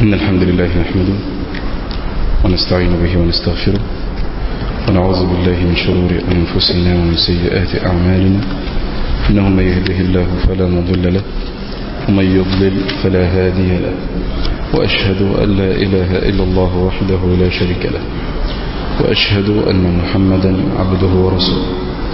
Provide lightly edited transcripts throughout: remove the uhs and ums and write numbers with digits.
إن الحمد لله نحمده ونستعين به ونستغفره ونعوذ بالله من شرور أنفسنا ومن سيئات أعمالنا إنه من يهده الله فلا مضل له ومن يضلل فلا هادي له وأشهد أن لا إله إلا الله وحده لا شريك له وأشهد أن محمدا عبده ورسوله.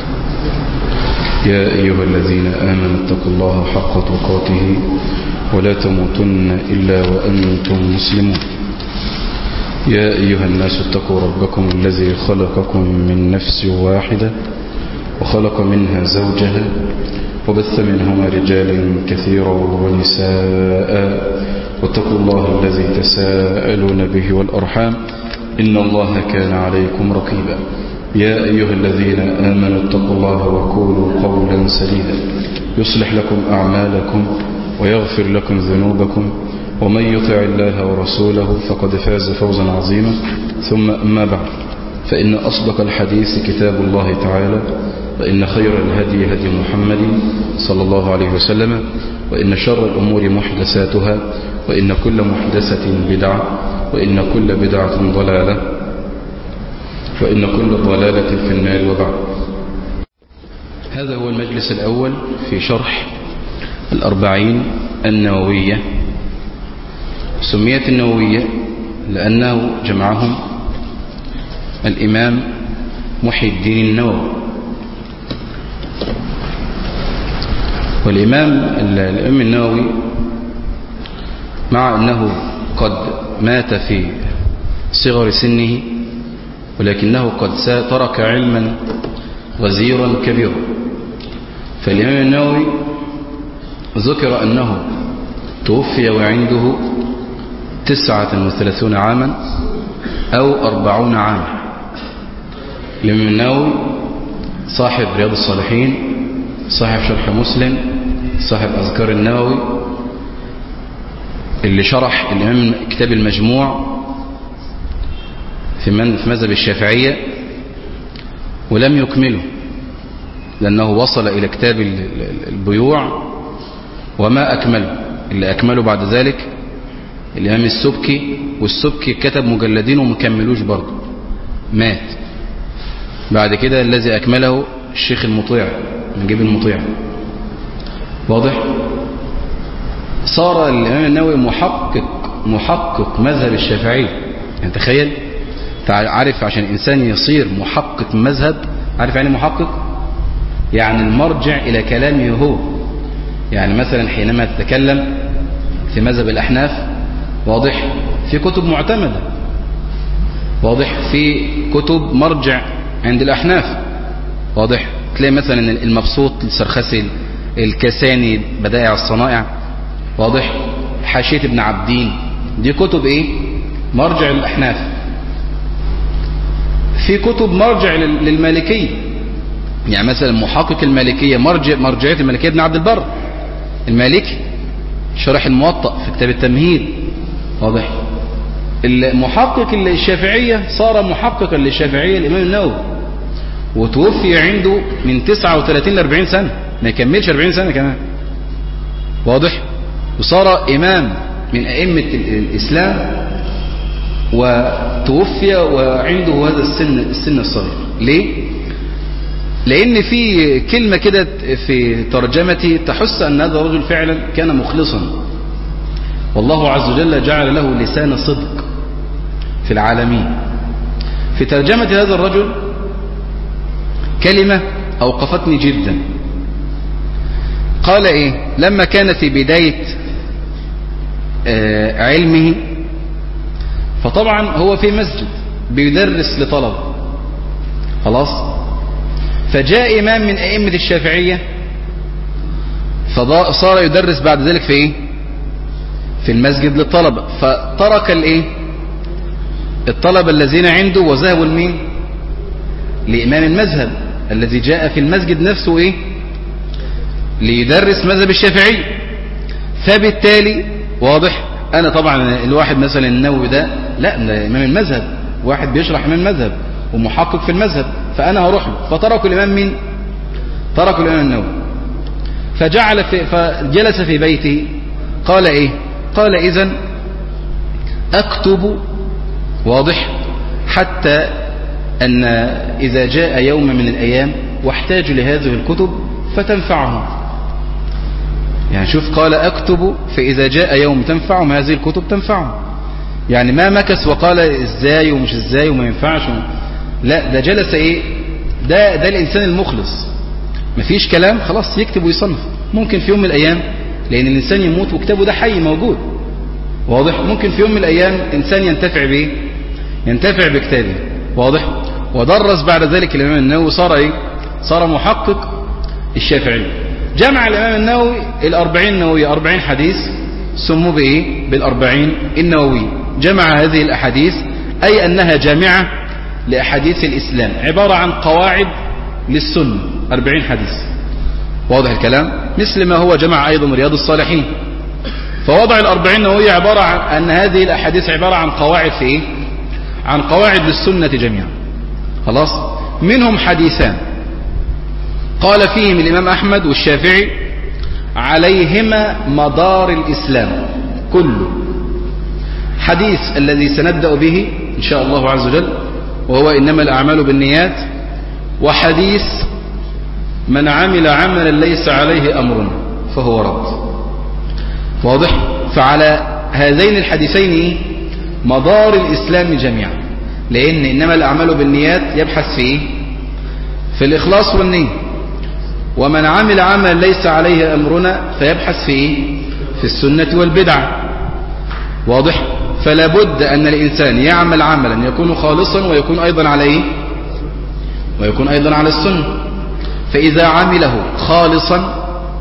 يا أيها الذين آمنوا اتقوا الله حق تقاته ولا تموتن إلا وأنتم مسلمون. يا أيها الناس اتقوا ربكم الذي خلقكم من نفس واحدة وخلق منها زوجها وبث منهما رجالا كثيرا ونساء واتقوا الله الذي تساءلون به والأرحام إن الله كان عليكم رقيبا. يا أيها الذين آمنوا اتقوا الله وقولوا قولا سديدا يصلح لكم أعمالكم ويغفر لكم ذنوبكم ومن يطع الله ورسوله فقد فاز فوزا عظيما. ثم أما بعد فإن أصدق الحديث كتاب الله تعالى وإن خير الهدي هدي محمد صلى الله عليه وسلم وإن شر الأمور محدثاتها وإن كل محدثة بدعة وإن كل بدعة ضلالة وإن كل ضلالة في النار. وبعد، هذا هو المجلس الأول في شرح الأربعين النووية. سميت النووية لأنه جمعهم الإمام محي الدين النووي. والإمام النووي مع أنه قد مات في صغر سنه ولكنه قد ترك علما غزيرا كبيرا. فالإمام النووي ذكر أنه توفي وعنده 39 عاما أو 40 عاما. الإمام النووي صاحب رياض الصالحين، صاحب شرح مسلم، صاحب أذكار النووي، اللي شرح الإمام كتاب المجموع في مذهب الشافعية ولم يكمله لأنه وصل إلى كتاب البيوع وما أكمله. اللي أكمله بعد ذلك الإمام السبكي، والسبكي كتب مجلدين ومكملوش برضه، مات. بعد كده الذي أكمله الشيخ المطيع نجيب المطيع. واضح؟ صار الإمام النووي محقق مذهب الشافعي. يعني تخيل، عارف عشان الإنسان يصير محقق مذهب، عارف يعني محقق؟ يعني المرجع إلى كلامه هو. يعني مثلا حينما تتكلم في مذهب الأحناف، واضح، في كتب معتمدة، واضح، في كتب مرجع عند الأحناف، واضح. تلاقي مثلا المبسوط السرخسي، الكساني بدائع الصنائع، واضح، حاشية ابن عبدين، دي كتب ايه؟ مرجع للأحناف. في كتب مرجع للمالكية، يعني مثلا محقق المالكية مرجعية المالكية ابن عبد البر المالكي، شرح الموطأ في كتاب التمهيد، واضح. المحقق الشافعية صار محققا للشافعية الإمام النووي، وتوفي عنده من 39 ل 40 سنة، ما يكملش 40 سنة كمان، واضح. وصار إمام من أئمة الإسلام وتوفي وعنده هذا السن الصغير. ليه؟ لأن في كلمة كده في ترجمتي تحس أن هذا الرجل فعلا كان مخلصا، والله عز وجل جعل له لسان صدق في العالمين. في ترجمة هذا الرجل كلمة أوقفتني جدا. قال إيه؟ لما كان في بداية علمه، فطبعا هو في مسجد بيدرس لطلب، خلاص، فجاء إمام من أئمة الشافعية فصار يدرس بعد ذلك في إيه؟ في المسجد للطلبة، فترك الإيه؟ الطلبة الذين عنده وذهبوا لمين؟ لإمام المذهب الذي جاء في المسجد نفسه إيه؟ ليدرس مذهب الشافعي. فبالتالي واضح، أنا طبعا الواحد مثلا النووي ده لا، إمام المذهب، واحد بيشرح إمام المذهب ومحقق في المذهب، فأنا هروح له. فتركوا الإمام مين؟ تركوا الإمام النووي. فجلس في بيته. قال إيه؟ قال إذن أكتب، واضح، حتى أن إذا جاء يوم من الأيام واحتاج لهذه الكتب فتنفعهم. يعني شوف، قال أكتب فإذا جاء يوم تنفعهم هذه الكتب تنفعهم. يعني ما مكث وقال إزاي ومش إزاي وما ينفعش لا، ده جلس إيه، ده الإنسان المخلص، مفيش كلام، خلاص يكتب ويصنف. ممكن في يوم من الأيام، لأن الإنسان يموت وكتابه ده حي موجود، واضح، ممكن في يوم من الأيام إنسان ينتفع به، ينتفع بكتابه، واضح. ودرس بعد ذلك الإمام النووي، صار إيه؟ صار محقق الشافعي. جمع الإمام النووي 40 نووية، 40 حديث، سموا بإيه؟ بالأربعين النووية. جمع هذه الأحاديث أي أنها جامعة لأحاديث الإسلام، عبارة عن قواعد للسنة، 40 حديث، واضح الكلام. مثل ما هو جمع أيضا رياض الصالحين. فوضع 40 نووية عبارة عن أن هذه الأحاديث عبارة عن قواعد في إيه؟ عن قواعد للسنة جميعا. خلاص، منهم حديثان قال فيهم الإمام أحمد والشافعي عليهما مدار الإسلام كله. حديث الذي سنبدأ به إن شاء الله عز وجل وهو إنما الأعمال بالنيات، وحديث من عمل عملا ليس عليه أمرنا فهو رد، واضح. فعلى هذين الحديثين مدار الإسلام جميعا، لأن إنما الأعمال بالنيات يبحث في إيه؟ في الإخلاص والنية، ومن عمل عملا ليس عليه أمرنا فيبحث في إيه؟ في السنة والبدعة، واضح. فلا بد أن الإنسان يعمل عملا يكون خالصا ويكون أيضا على إيه؟ ويكون أيضا على السنة. فإذا عمله خالصا،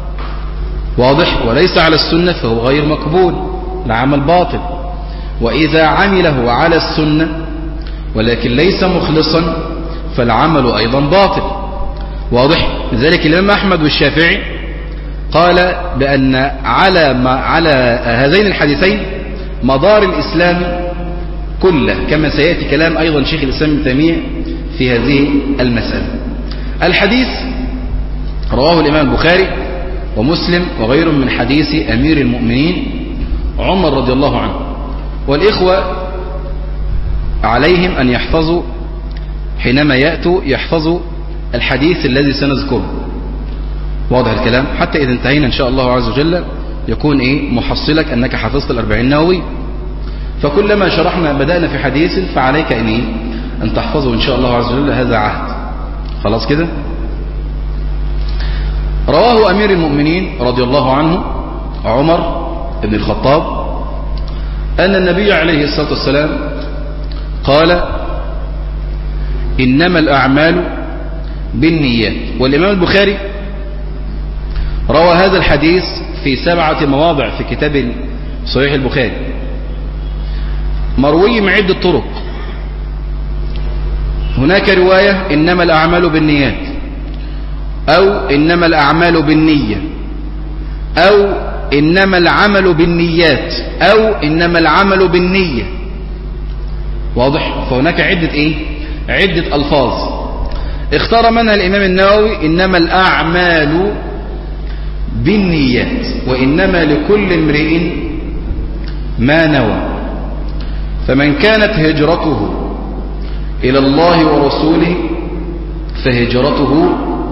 واضح، وليس على السنة فهو غير مقبول، العمل باطل. وإذا عمله على السنة ولكن ليس مخلصا فالعمل أيضا باطل، واضح. لذلك الإمام أحمد والشافعي قال بأن على هذين الحديثين مدار الإسلام كله، كما سيأتي كلام أيضا شيخ الإسلام ابن تيمية في هذه المسألة. الحديث رواه الإمام البخاري ومسلم وغيره من حديث أمير المؤمنين عمر رضي الله عنه. والإخوة عليهم أن يحفظوا حينما يأتوا يحفظوا الحديث الذي سنذكره، واضح الكلام، حتى إذا انتهينا إن شاء الله عز وجل يكون إيه محصلك أنك حفظت 40 نووي. فكلما شرحنا بدأنا في حديث فعليك أن تحفظه إن شاء الله عز وجل، هذا عهد، خلاص كده. رواه أمير المؤمنين رضي الله عنه عمر بن الخطاب أن النبي عليه الصلاة والسلام قال إنما الأعمال بالنيات. والإمام البخاري روى هذا الحديث في 7 مواضع في كتاب صحيح البخاري، مروي من عدة طرق. هناك رواية إنما الأعمال بالنيات، أو إنما الأعمال بالنية، أو إنما العمل بالنيات، أو إنما العمل بالنية، واضح. فهناك عدة ألفاظ اختار منها الإمام النووي إنما الأعمال بالنيات وإنما لكل امرئ ما نوى. فمن كانت هجرته إلى الله ورسوله فهجرته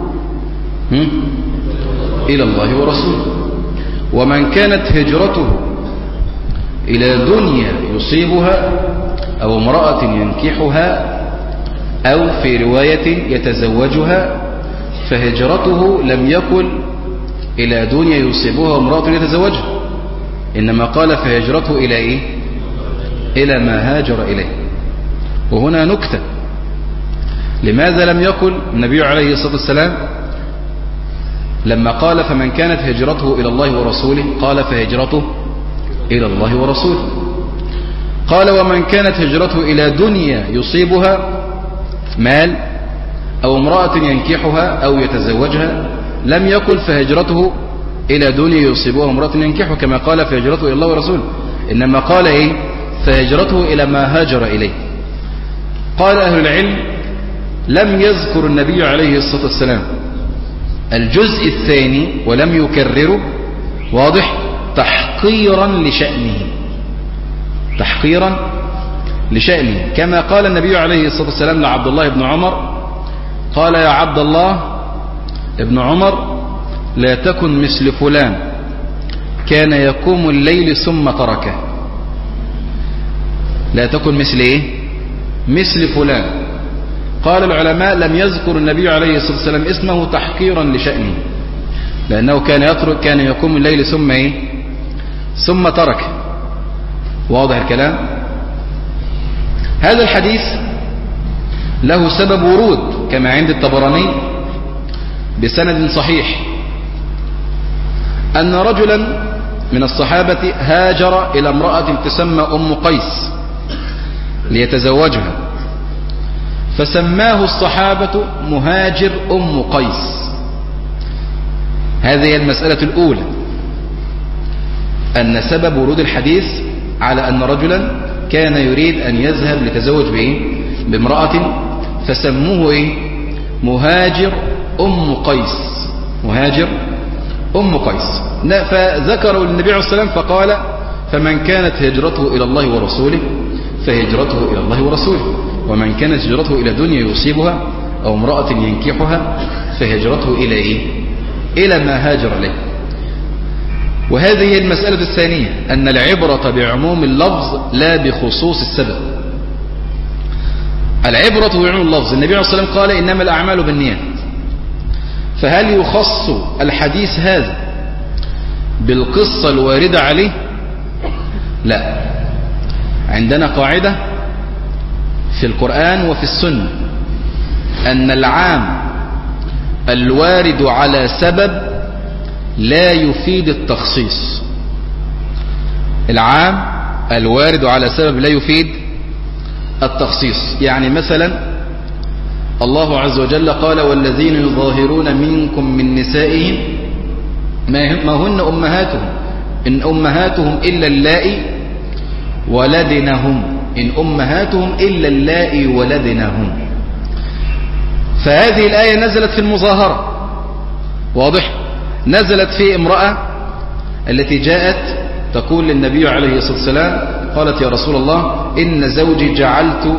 إلى الله ورسوله. ومن كانت هجرته إلى دنيا يصيبها أو امرأة ينكحها أو في رواية يتزوجها فهجرته لم يكن إلى دنيا يصيبها امرأة يتزوجها، إنما قال فهجرته إلى إيه؟ إلى ما هاجر إليه. وهنا نكتة، لماذا لم يقل النبي عليه الصلاة والسلام لما قال فمن كانت هجرته إلى الله ورسوله قال فهجرته إلى الله ورسوله؟ قال ومن كانت هجرته إلى دنيا يصيبها مال أو امرأة ينكحها أو يتزوجها لم يقل فهجرته إلى دنيا يصيبها امرأة ينكحها كما قال فهجرته إلى الله ورسوله، إنما قال إيه؟ فهجرته إلى ما هاجر إليه. قال أهل العلم لم يذكر النبي عليه الصلاة والسلام الجزء الثاني ولم يكرره، واضح، تحقيرا لشأنه، تحقيرا لشأنه، كما قال النبي عليه الصلاة والسلام لعبد الله بن عمر، قال يا عبد الله ابن عمر لا تكن مثل فلان كان يقوم الليل ثم تركه. لا تكن مثل ايه؟ مثل فلان. قال العلماء لم يذكر النبي عليه الصلاة والسلام اسمه تحقيرا لشأنه، لأنه كان يقوم الليل ثم ايه؟ ثم تركه. واضح الكلام؟ هذا الحديث له سبب ورود كما عند الطبراني بسند صحيح، أن رجلا من الصحابة هاجر إلى امرأة تسمى أم قيس ليتزوجها، فسماه الصحابة مهاجر أم قيس. هذه المسألة الأولى، أن سبب ورود الحديث على أن رجلا كان يريد أن يذهب لتزوج بامرأة فسموه إيه؟ مهاجر أم قيس. مهاجر أم قيس. فذكروا للنبي عليه الصلاة والسلام فقال فمن كانت هجرته إلى الله ورسوله فهجرته إلى الله ورسوله، ومن كانت هجرته إلى دنيا يصيبها أو امرأة ينكحها فهجرته إلى إيه؟ إلى ما هاجر له. وهذه هي المسألة الثانية، أن العبرة بعموم اللفظ لا بخصوص السبب. العبرة بعموم اللفظ. النبي عليه الصلاة والسلام قال إنما الأعمال بالنيات، فهل يخص الحديث هذا بالقصة الواردة عليه؟ لا. عندنا قاعدة في القرآن وفي السنة أن العام الوارد على سبب لا يفيد التخصيص. العام الوارد على سبب لا يفيد التخصيص. يعني مثلا الله عز وجل قال والذين يظاهرون منكم من نسائهم ما هن أمهاتهم إن أمهاتهم إلا اللائي ولدنهم، إن أمهاتهم إلا اللائي ولدنهم. فهذه الآية نزلت في المظاهرة. واضح؟ نزلت في امرأة التي جاءت تقول للنبي عليه الصلاة والسلام قالت يا رسول الله إن زوجي جعلت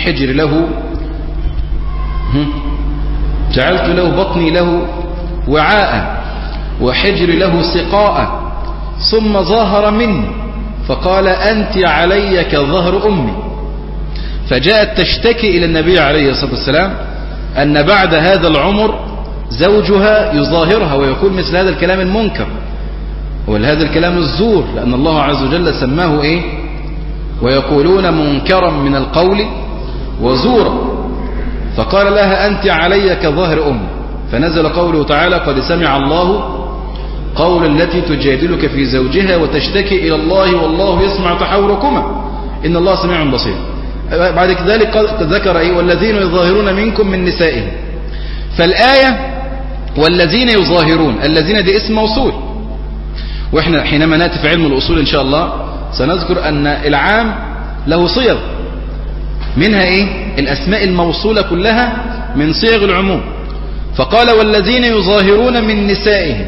له بطني له وعاء وحجر له سقاء ثم ظاهر مني فقال أنت علي كظهر أمي. فجاءت تشتكي إلى النبي عليه الصلاة والسلام أن بعد هذا العمر زوجها يظاهرها ويقول مثل هذا الكلام المنكر وهذا الكلام الزور، لأن الله عز وجل سماه إيه؟ ويقولون منكرا من القول وزورا. فقال لها أنت علي كظهر أمي. فنزل قوله تعالى قد سمع الله قول التي تجادلك في زوجها وتشتكي إلى الله والله يسمع تحاوركما إن الله سميع بصير. بعد ذلك ذكر إيه؟ والذين يظاهرون منكم من نسائهم. فالآية والذين يظاهرون، الذين دي اسم موصول، وإحنا حينما نأتي في علم الأصول إن شاء الله سنذكر أن العام له صيغ، منها إيه؟ الأسماء الموصولة كلها من صيغ العموم. فقال والذين يظاهرون من نسائهم.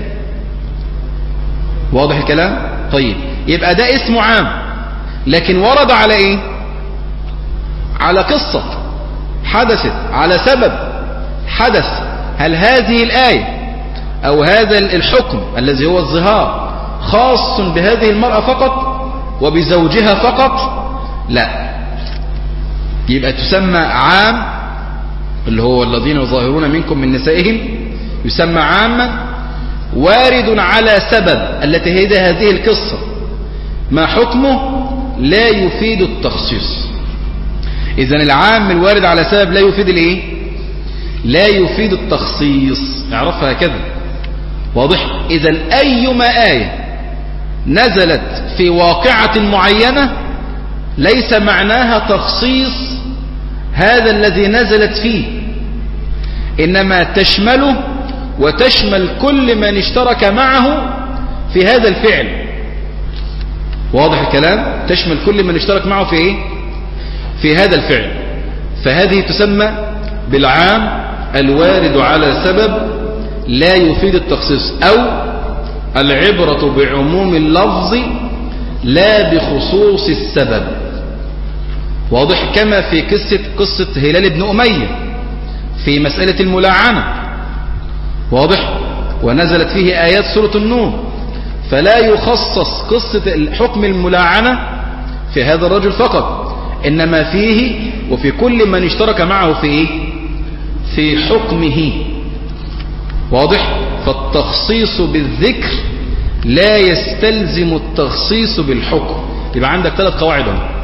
واضح الكلام؟ طيب يبقى ده اسم عام، لكن ورد على إيه؟ على قصة حدثت، على سبب حدث. هل هذه الآية أو هذا الحكم الذي هو الظهار خاص بهذه المرأة فقط وبزوجها فقط؟ لا. يبقى تسمى عام، اللي هو الذين يظاهرون منكم من نسائهم، يسمى عاما وارد على سبب التي هي هذه القصة، ما حكمه لا يفيد التخصيص. إذن العام الوارد على سبب لا يفيد الايه؟ لا يفيد التخصيص. اعرفها هكذا. واضح؟ إذن أيما آية نزلت في واقعة معينة ليس معناها تخصيص هذا الذي نزلت فيه، إنما تشمله وتشمل كل من اشترك معه في هذا الفعل. واضح الكلام؟ تشمل كل من اشترك معه في ايه؟ في هذا الفعل. فهذه تسمى بالعام الوارد على سبب لا يفيد التخصيص، أو العبرة بعموم اللفظ لا بخصوص السبب. واضح؟ كما في قصة هلال بن أمية في مسألة الملاعنة. واضح؟ ونزلت فيه آيات سورة النور، فلا يخصص قصة حكم الملاعنة في هذا الرجل فقط، إنما فيه وفي كل من اشترك معه في إيه؟ في حكمه. واضح؟ فالتخصيص بالذكر لا يستلزم التخصيص بالحكم. يبقى عندك 3 قواعد،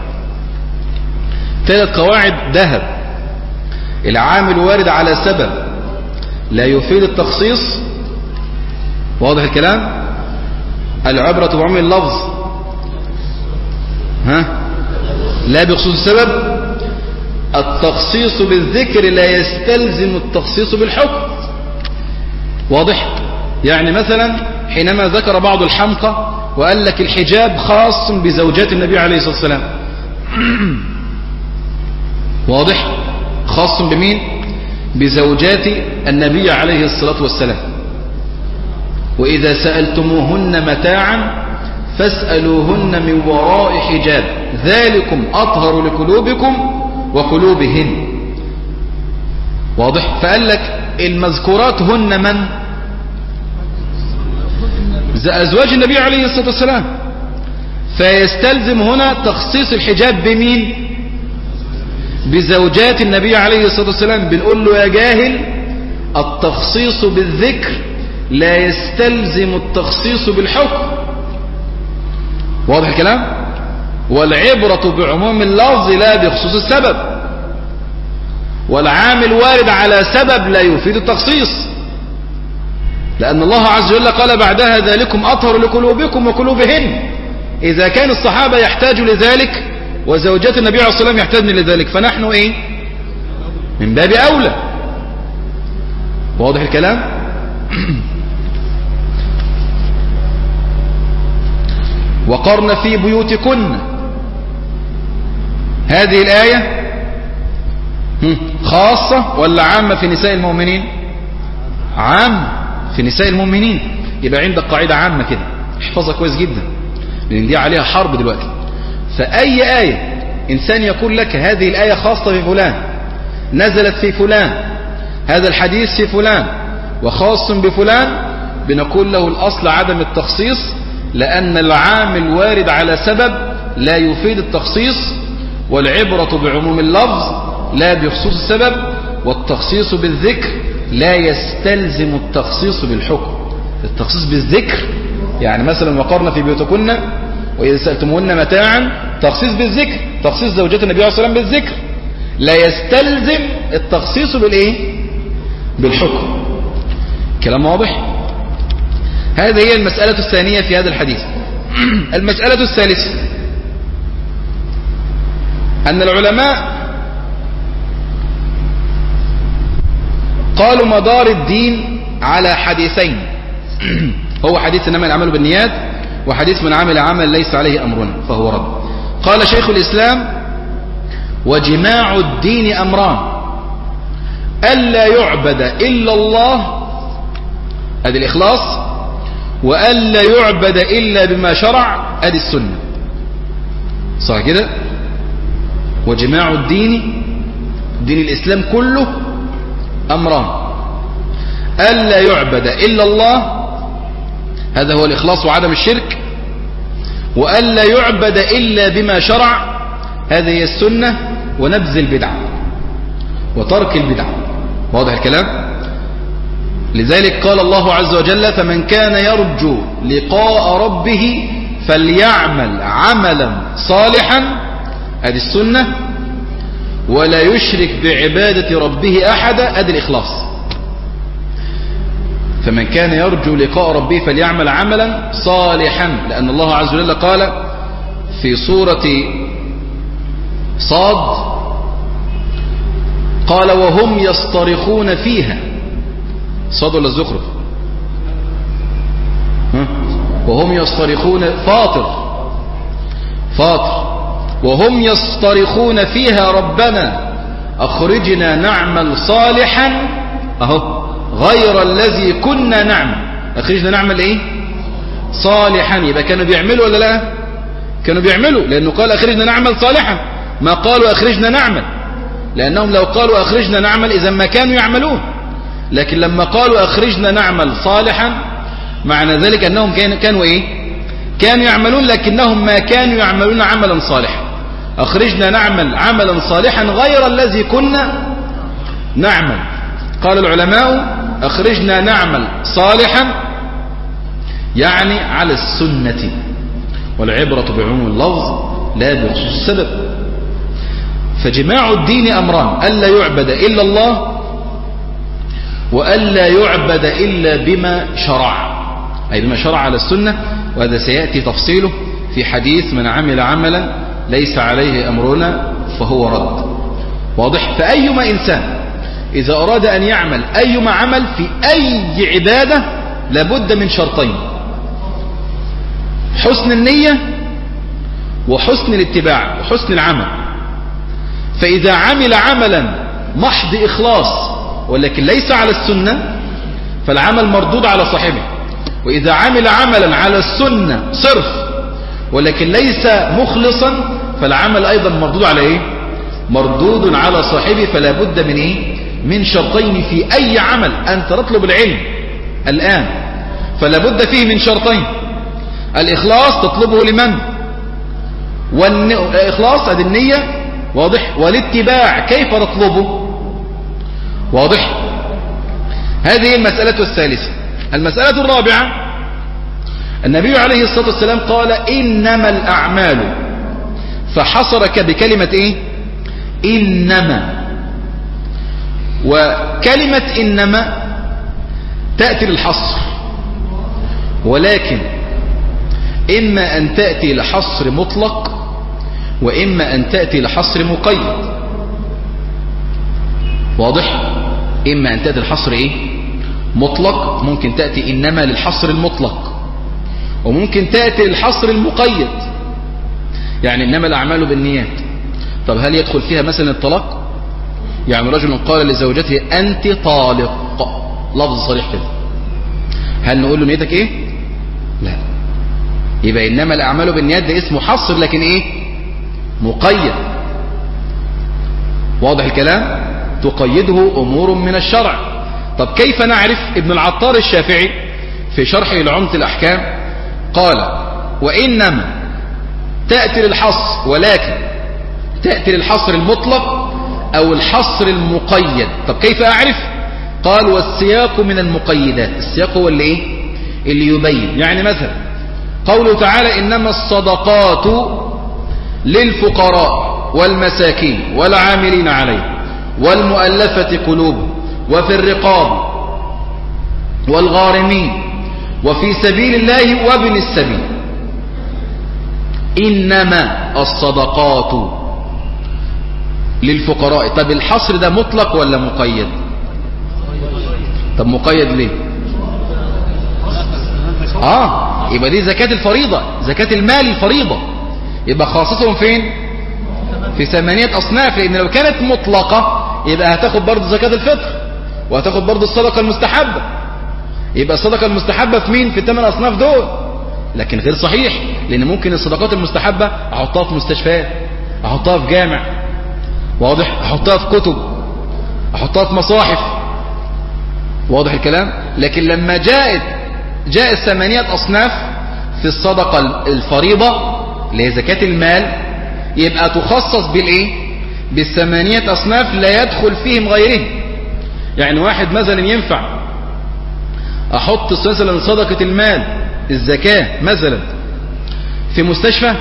3 قواعد ذهب. العامل وارد على سبب لا يفيد التخصيص. واضح الكلام؟ العبرة بعموم اللفظ لا بخصوص السبب. التخصيص بالذكر لا يستلزم التخصيص بالحكم. واضح؟ يعني مثلا حينما ذكر بعض الحمقى وقال لك الحجاب خاص بزوجات النبي عليه الصلاة والسلام. واضح؟ خاص بمين؟ بزوجات النبي عليه الصلاة والسلام. وإذا سألتموهن متاعا فاسألوهن من وراء حجاب ذلكم أطهر لقلوبكم وقلوبهن. واضح؟ فقال لك المذكورات هن من؟ أزواج النبي عليه الصلاة والسلام. فيستلزم هنا تخصيص الحجاب بمين؟ بزوجات النبي عليه الصلاة والسلام. بنقول له يا جاهل التخصيص بالذكر لا يستلزم التخصيص بالحكم. واضح الكلام؟ والعبرة بعموم اللفظ لا بخصوص السبب. والعامل وارد على سبب لا يفيد التخصيص، لأن الله عز وجل قال بعدها ذلكم أطهر لقلوبكم وقلوبهن. إذا كان الصحابة يحتاجوا لذلك وزوجات النبي عليه الصلاة والسلام يحتاجن لذلك، فنحن إيه؟ من باب أولى. واضح الكلام؟ وقرن في بيوتكن. هذه الآية خاصة ولا عامة في نساء المؤمنين؟ عامة في نساء المؤمنين. يبقى عندك قاعدة عامة كده احفظها كويس جدا، لأن دي عليها حرب دلوقتي. فأي آية إنسان يقول لك هذه الآية خاصة في فلان، نزلت في فلان، هذا الحديث في فلان وخاص بفلان، بنقول له الأصل عدم التخصيص، لأن العامل وارد على سبب لا يفيد التخصيص، والعبرة بعموم اللفظ لا بخصوص السبب، والتخصيص بالذكر لا يستلزم التخصيص بالحكم. التخصيص بالذكر يعني مثلا وقرن في بيوتكن وإذا سألتموهن متاعا، تخصيص بالذكر، تخصيص زوجات النبي عليه الصلاة والسلام بالذكر لا يستلزم التخصيص بالإيه؟ بالحكم. كلام واضح؟ هذه هي المسألة الثانية في هذا الحديث. المسألة الثالثة أن العلماء قالوا مدار الدين على حديثين، هو حديث إنما الأعمال بالنيات، وحديث من عمل عمل ليس عليه أمرنا فهو رد. قال شيخ الإسلام وجماع الدين أمران: ألا يعبد إلا الله، هذه الإخلاص، وألا يعبد إلا بما شرع، هذه السنة. صح كده؟ وجماع الدين، دين الإسلام كله أمران: ألا يعبد إلا الله، هذا هو الإخلاص وعدم الشرك، وألا يعبد إلا بما شرع، هذه هي السنة ونبذ البدع وترك البدع. واضح الكلام؟ لذلك قال الله عز وجل: فمن كان يرجو لقاء ربه فليعمل عملا صالحا، هذه السنة، ولا يشرك بعبادة ربه أحدا، هذه الإخلاص. فمن كان يرجو لقاء ربه فليعمل عملا صالحا، لأن الله عز وجل قال في سورة صاد قال: وهم يصطرخون فيها. صاد ولا الزخرف؟ وهم يصطرخون، فاطر، وهم يصطرخون فيها ربنا أخرجنا نعمل صالحا أهو غير الذي كنا نعمل. أخرجنا نعمل إيه؟ صالحا. يبقى كانوا بيعملوا ولا لا؟ كانوا بيعملوا، لأنه قال أخرجنا نعمل صالحا، ما قالوا أخرجنا نعمل، لأنهم لو قالوا أخرجنا نعمل إذا ما كانوا يعملون. لكن لما قالوا أخرجنا نعمل صالحا معنى ذلك أنهم كانوا إيه؟ كانوا يعملون، لكنهم ما كانوا يعملون عملا صالحا. أخرجنا نعمل عملا صالحا غير الذي كنا نعمل. قال العلماء أخرجنا نعمل صالحا يعني على السنة، والعبرة بعموم اللفظ لا بخصوص السبب. فجماع الدين أمران: ألا يعبد إلا الله، وألا يعبد إلا بما شرع، أي بما شرع على السنة. وهذا سيأتي تفصيله في حديث: من عمل عملا ليس عليه أمرنا فهو رد. واضح؟ فأيما إنسان إذا أراد أن يعمل أيما عمل في أي عبادة لابد من شرطين: حسن النية وحسن الاتباع وحسن العمل. فإذا عمل عملا محض إخلاص ولكن ليس على السنة فالعمل مردود على صاحبه، وإذا عمل عملا على السنة صرف ولكن ليس مخلصا فالعمل أيضا مردود على إيه؟ مردود على صاحبه. فلا بد من إيه؟ من شرطين في أي عمل. أنت تطلب العلم الآن فلا بد فيه من شرطين: الإخلاص تطلبه لمن؟ والإخلاص هذه النية، واضح؟ والاتباع كيف تطلبه؟ واضح؟ هذه المسألة الثالثة. المسألة الرابعة: النبي عليه الصلاة والسلام قال: إنما الأعمال، فحصرك بكلمة إيه؟ إنما. وكلمة إنما تأتي للحصر، ولكن إما أن تأتي لحصر مطلق وإما أن تأتي لحصر مقيد. واضح؟ إما أن تأتي لحصر إيه؟ مطلق، ممكن تأتي إنما للحصر المطلق، وممكن تأتي للحصر المقيد. يعني إنما الأعمال بالنيات، طب هل يدخل فيها مثلا الطلاق؟ يعني رجل قال لزوجته أنت طالق، لفظ صريح كده، هل نقول له نيتك إيه؟ لا. يبقى إنما الأعمال بالنيات ده اسمه حصر لكن إيه؟ مقيد. واضح الكلام؟ تقيده أمور من الشرع. طب كيف نعرف؟ ابن العطار الشافعي في شرحه لعمدة الأحكام قال: وإنما تأتي للحصر، ولكن تأتي للحصر المطلق أو الحصر المقيد. طب كيف أعرف؟ قال: والسياق من المقيدات. السياق هو اللي إيه؟ اللي يبين. يعني مثلا قوله تعالى: إنما الصدقات للفقراء والمساكين والعاملين عليه والمؤلفة قلوبهم وفي الرقاب والغارمين وفي سبيل الله وابن السبيل. إنما الصدقات للفقراء. طب الحصر ده مطلق ولا مقيد؟ طب مقيد ليه؟ يبقى دي زكاة الفريضة، زكاة المال الفريضة، يبقى خاصتهم فين؟ في 8 أصناف. لأن لو كانت مطلقة يبقى هتاخد برضو زكاة الفطر وهتاخد برضو الصدقة المستحبة. يبقى الصدقة المستحبة في مين؟ في 8 أصناف دول. لكن غير صحيح، لأن ممكن الصدقات المستحبة أحطها في مستشفيات، أحطها في جامع، واضح؟ أحطها في كتب، أحطها في مصاحف. واضح الكلام؟ لكن لما جاء 8 أصناف في الصدقة الفريضة اللي هي زكاة المال، يبقى تخصص بالإيه؟ بال8 أصناف لا يدخل فيهم غيرهم. يعني واحد مثلا ينفع أحط مثلا صدقة المال الزكاة مثلا في مستشفى؟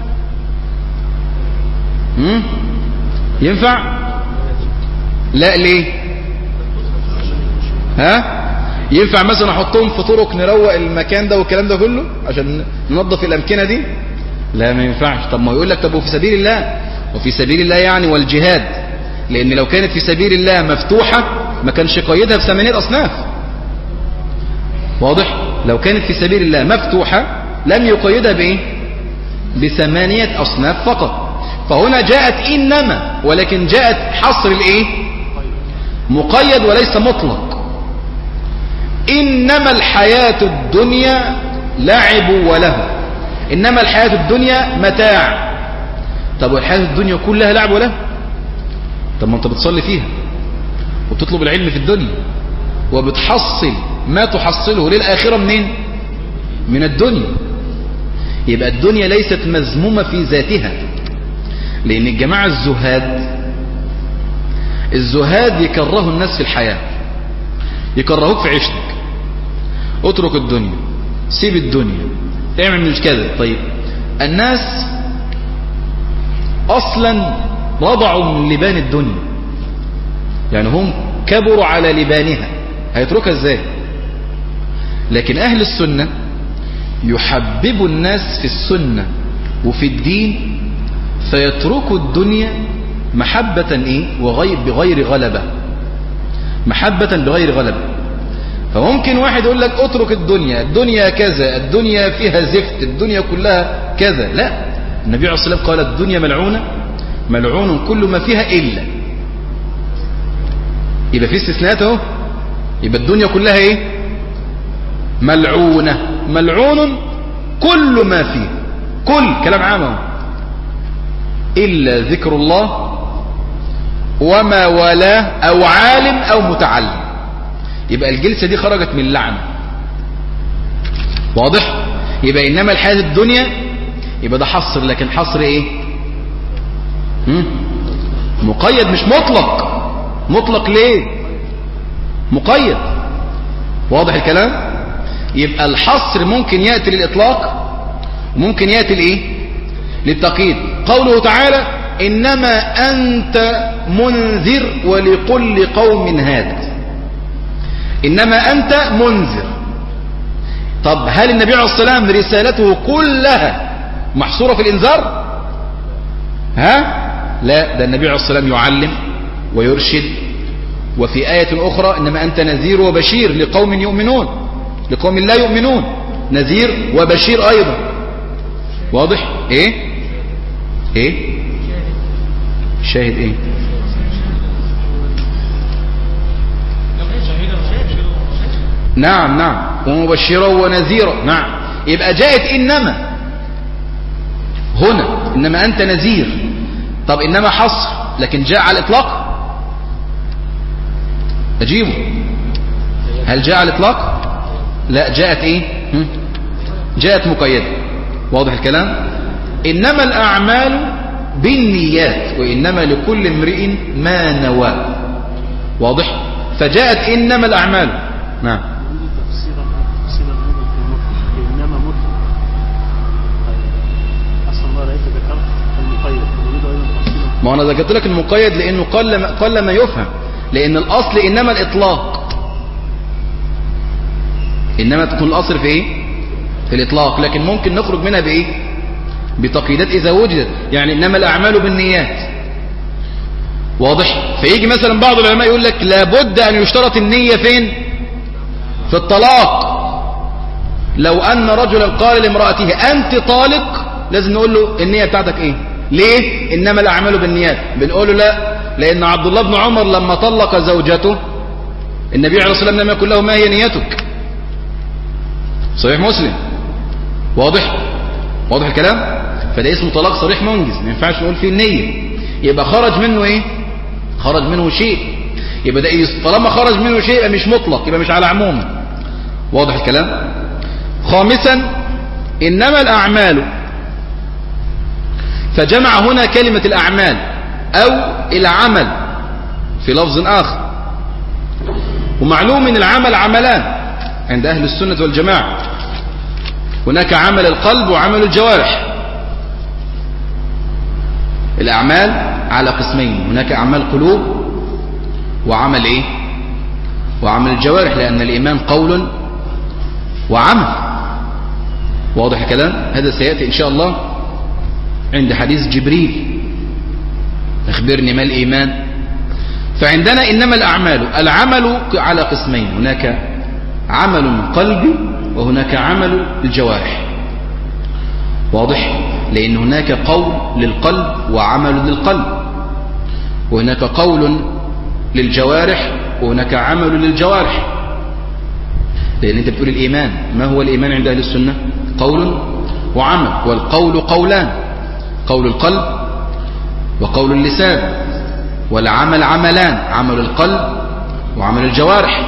ينفع؟ لا. ليه؟ ينفع مثلا احطهم في طرق نروق المكان ده والكلام ده كله عشان ننظف الامكنه دي؟ لا، ما ينفعش. طب ما يقول لك طب وفي سبيل الله؟ وفي سبيل الله يعني والجهاد، لان لو كانت في سبيل الله مفتوحه ما كانش قيدها ب8 اصناف. واضح؟ لو كانت في سبيل الله مفتوحه لم يقيدها بايه؟ ب8 اصناف فقط. فهنا جاءت إنما، ولكن جاءت حصر الايه؟ مقيد وليس مطلق. إنما الحياة الدنيا لعب وله. إنما الحياة الدنيا متاع. طب والحياة الدنيا كلها لعب ولا؟ طب ما أنت بتصلي فيها وبتطلب العلم في الدنيا وبتحصل ما تحصله للآخرة منين؟ من الدنيا. يبقى الدنيا ليست مذمومة في ذاتها، لأن الجماعة الزهاد يكرهوا الناس في الحياة، يكرهوك في عيشتك. اترك الدنيا، سيب الدنيا، اعمل مش كذا. طيب الناس اصلا رضعوا من لبان الدنيا، يعني هم كبروا على لبانها، هيتركها ازاي؟ لكن اهل السنة يحببوا الناس في السنة وفي الدين، فيتركوا الدنيا محبة بغير غلبة، محبة بغير غلبة. فممكن واحد يقول لك اترك الدنيا كذا، الدنيا فيها زفت، الدنيا كلها كذا. لا، النبي عليه الصلاة والسلام قال الدنيا ملعونة، ملعون كل ما فيها إلا. يبقى في استثناءات اهو. يبقى الدنيا كلها ملعونة، ملعون كل ما فيه، كل كلام عام اهو، إلا ذكر الله وما والاه أو عالم أو متعلم. يبقى الجلسة دي خرجت من اللعنة. واضح؟ يبقى إنما الحياة الدنيا، يبقى ده حصر، لكن حصر مقيد مش مطلق. مطلق ليه؟ مقيد. واضح الكلام؟ يبقى الحصر ممكن يأتي للإطلاق وممكن يأتي للتقييد. قوله تعالى إنما أنت منذر ولكل قوم هاد. إنما أنت منذر. طب هل النبي عليه الصلاة والسلام رسالته كلها محصورة في الإنذار؟ لا، ده النبي عليه الصلاة والسلام يعلم ويرشد. وفي آية أخرى إنما أنت نذير وبشير لقوم يؤمنون، لقوم لا يؤمنون، نذير وبشير أيضا. واضح؟ شاهد نعم ومبشرا ونذيرا. نعم. يبقى جاءت إنما هنا، إنما أنت نذير. طب إنما حصر، لكن جاء على الإطلاق؟ أجيبه. هل جاء على الإطلاق؟ لا، جاءت جاءت مقيدة. واضح الكلام؟ إنما الأعمال بالنيات وإنما لكل امرئ ما نوى. واضح؟ فجاءت إنما الأعمال. نعم. ما أنا ذكرت لك المقيد لأنه قل ما يفهم، لأن الأصل إنما الإطلاق، إنما تكون الأصل في في الإطلاق، لكن ممكن نخرج منها بتقييدات إذا وجدت. يعني إنما الأعمال بالنيات. واضح؟ فيجي مثلا بعض العلماء يقول لك لابد أن يشترط النية فين؟ في الطلاق. لو أن رجلا قال لامرأته أنت طالق، لازم نقول له النية بتاعتك ليه؟ إنما الأعمال بالنيات. بنقول له لا، لأن عبد الله بن عمر لما طلق زوجته النبي عليه الصلاة والسلام لم يقل له ما هي نيتك. صحيح مسلم. واضح الكلام؟ فده اسمه طلاق صريح منجز، ما ينفعش نقول فيه النية. يبقى خرج منه خرج منه شيء. يبقى ده طالما خرج منه شيء يبقى مش مطلق، يبقى مش على عموم. واضح الكلام؟ خامسا إنما الأعمال، فجمع هنا كلمة الأعمال أو العمل في لفظ آخر. ومعلوم من العمل عملان عند أهل السنة والجماعة، هناك عمل القلب وعمل الجوارح. الأعمال على قسمين، هناك أعمال قلوب وعمل وعمل الجوارح، لأن الإيمان قول وعمل. واضح الكلام؟ هذا سيأتي إن شاء الله عند حديث جبريل اخبرني ما الإيمان. فعندنا إنما الأعمال، العمل على قسمين، هناك عمل قلبي وهناك عمل الجوارح. واضح؟ لأن هناك قول للقلب وعمل للقلب، وهناك قول للجوارح وهناك عمل للجوارح. لأن أنت بتقول الإيمان، ما هو الإيمان عند أهل السنة؟ قول وعمل. والقول قولان: قول القلب وقول اللسان. والعمل عملان: عمل القلب وعمل الجوارح.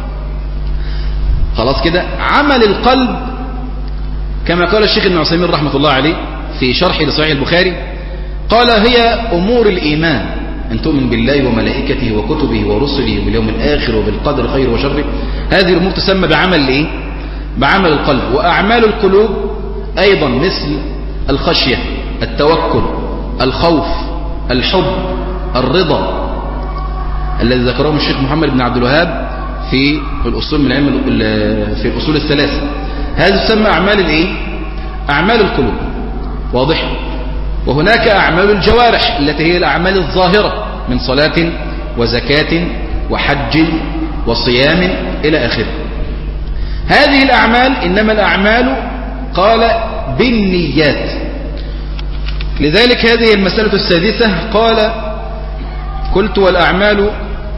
خلاص كده. عمل القلب كما قال الشيخ ابن عثيمين رحمة الله عليه في شرحه لصحيح البخاري، قال: هي أمور الإيمان، أن تؤمن بالله وملائكته وكتبه ورسله واليوم الآخر وبالقدر خير وشره. هذه الأمور تسمى بعمل إيه؟ بعمل القلب. وأعمال القلوب أيضا مثل الخشية، التوكل، الخوف، الحب، الرضا، الذي ذكرهم الشيخ محمد بن عبد الوهاب في الأصول من علم في الأصول الثلاثة. هذه تسمى أعمال الإيه؟ أعمال القلوب. واضح؟ وهناك أعمال الجوارح التي هي الأعمال الظاهرة من صلاة وزكاة وحج وصيام إلى آخره. هذه الأعمال إنما الأعمال قال بالنيات. لذلك هذه المسألة السادسة قال: قلت: والأعمال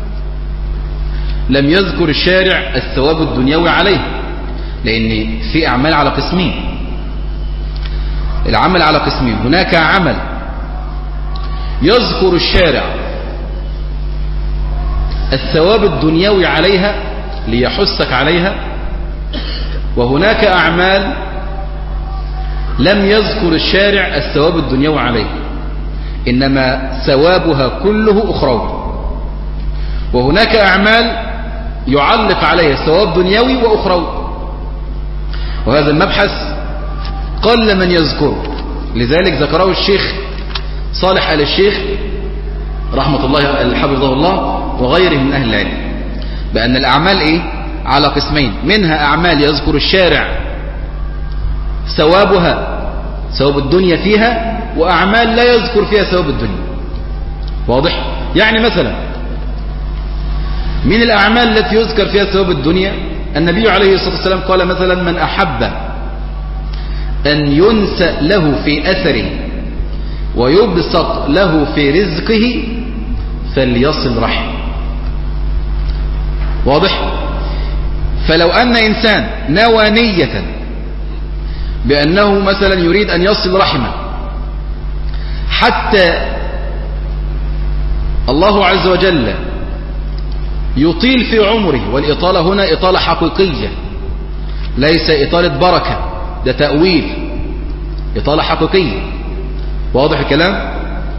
لم يذكر الشارع الثواب الدنيوي عليه، لأن في أعمال على قسمين. العمل على قسمين: هناك عمل يذكر الشارع الثواب الدنيوي عليها ليحثك عليها، وهناك أعمال لم يذكر الشارع الثواب الدنيوي عليها، إنما ثوابها كله أخروي. وهناك أعمال يعلق عليها ثواب دنيوي وأخروي. وهذا المبحث قل من يذكره، لذلك ذكره الشيخ صالح آل الشيخ رحمة الله حفظه الله وغيره من أهل العلم، بأن الأعمال إيه؟ على قسمين: منها أعمال يذكر الشارع ثوابها ثواب الدنيا فيها، وأعمال لا يذكر فيها ثواب الدنيا. واضح؟ يعني مثلا من الأعمال التي يذكر فيها ثواب الدنيا، النبي عليه الصلاة والسلام قال مثلا: من أحب أن ينسأ له في أثره ويبسط له في رزقه فليصل رحمه. واضح؟ فلو أن إنسان نوى نية بأنه مثلا يريد أن يصل رحمه حتى الله عز وجل يطيل في عمره، والإطالة هنا إطالة حقيقية ليس إطالة بركة، ده تأويل، إطالة حقيقية. واضح الكلام؟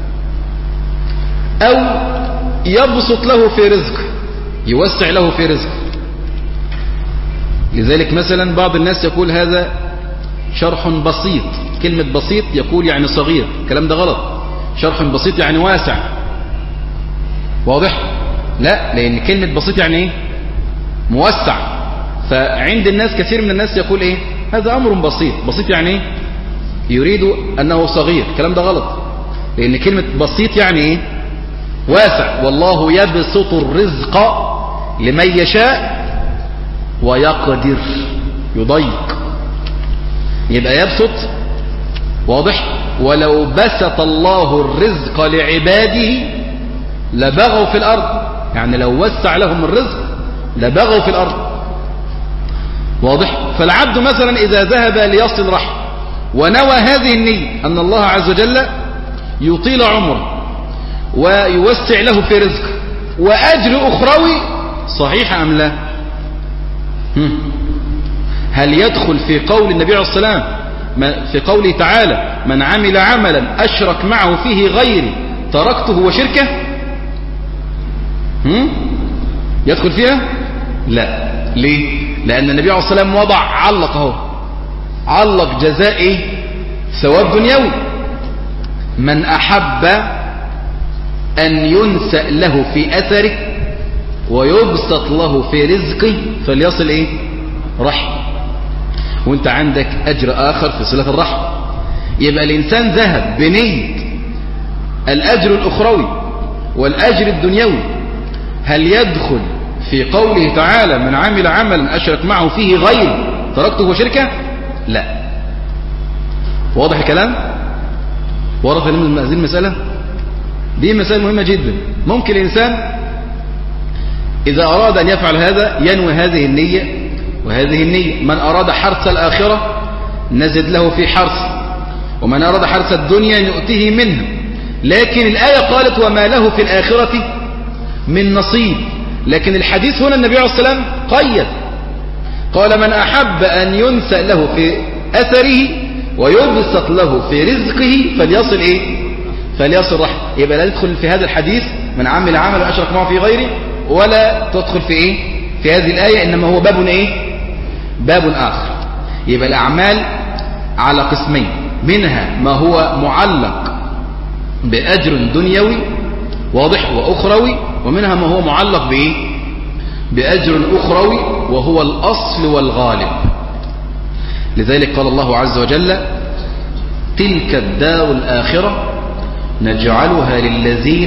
أو يبسط له في رزقه، يوسع له في رزقه. لذلك مثلا بعض الناس يقول هذا شرح بسيط. كلمة بسيط يقول يعني صغير، الكلام ده غلط. شرح بسيط يعني واسع. واضح؟ لا، لأن كلمة بسيط يعني ايه؟ موسع. فعند الناس كثير من الناس يقول ايه؟ هذا أمر بسيط. بسيط يعني ايه؟ يريد أنه صغير، الكلام ده غلط. لأن كلمة بسيط يعني ايه؟ واسع. والله يبسط الرزق لمن يشاء ويقدر، يضيق، يبقى يبسط. واضح؟ ولو بسط الله الرزق لعباده لبغوا في الأرض، يعني لو وسع لهم الرزق لبغوا في الأرض. واضح؟ فالعبد مثلا إذا ذهب ليصل رحم ونوى هذه النية أن الله عز وجل يطيل عمره ويوسع له في رزقه وأجر أخروي، صحيح أم لا؟ هل يدخل في قول النبي عليه الصلاة والسلام في قوله تعالى: من عمل عملا أشرك معه فيه غيري تركته وشركه؟ يدخل فيها؟ لا. ليه؟ لأن النبي عليه الصلاة والسلام علق جزاء إيه؟ ثواب دنيوي. من أحب أن ينسأ له في أثره ويبسط له في رزقه فليصل إيه؟ رحم. وانت عندك أجر آخر في صلة الرحم. يبقى الإنسان ذهب بنية الأجر الأخروي والأجر الدنيوي، هل يدخل في قوله تعالى: من عمل عملا أشرك معه فيه غير تركته وشركه؟ لا. واضح الكلام؟ واضح هذه المسألة؟ دي مسألة مهمة جدا. ممكن الإنسان إذا أراد أن يفعل هذا ينوي هذه النية وهذه النية. من أراد حرث الآخرة نزد له في حرث، ومن أراد حرث الدنيا نؤته منها. لكن الآية قالت وما له في الآخرة من نصيب. لكن الحديث هنا النبي عليه الصلاة والسلام قيد، قال من أحب أن ينسأ له في أثره ويبسط له في رزقه فليصل فليصل رحمه. يبقى لا تدخل في هذا الحديث من عمل عمل وأشرك معه في غيره، ولا تدخل في في هذه الآية، إنما هو باب باب آخر. يبقى الأعمال على قسمين، منها ما هو معلق بأجر دنيوي واضح وأخروي، ومنها ما هو معلق بأجر أخروي وهو الأصل والغالب. لذلك قال الله عز وجل تلك الدار الآخرة نجعلها للذين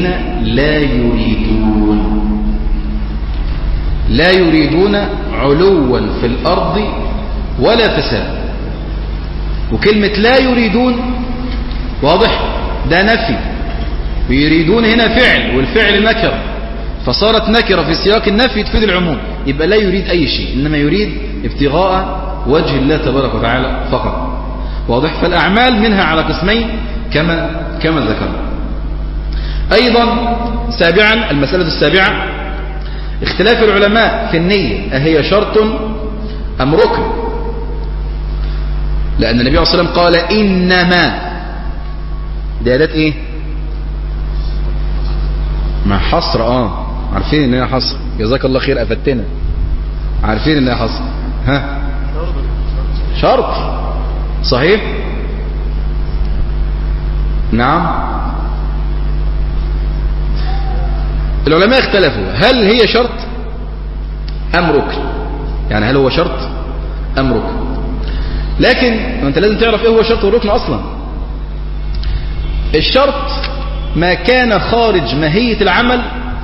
لا يريدون علوا في الأرض ولا فساد. وكلمة لا يريدون واضح ده نفي، ويريدون هنا فعل، والفعل نكرة، فصارت نكرة في سياق النفي تفيد العموم. يبقى لا يريد أي شيء، إنما يريد ابتغاء وجه الله تبارك وتعالى فقط. واضح. فالأعمال منها على قسمين كما ذكرنا. أيضا سابعا، المسألة السابعة اختلاف العلماء في النية، أهي شرط أم ركن؟ لأن النبي عليه الصلاة والسلام قال إنما، دي أداة مع حصر. عارفين ان هي حصر، جزاك الله خير أفتنا، عارفين ان هي حصر. شرط صحيح. نعم. العلماء اختلفوا هل هي شرط أم ركن، يعني هل هو شرط أم ركن. لكن أنت لازم تعرف إيه هو شرط وركن أصلا. الشرط ما كان خارج ماهية العمل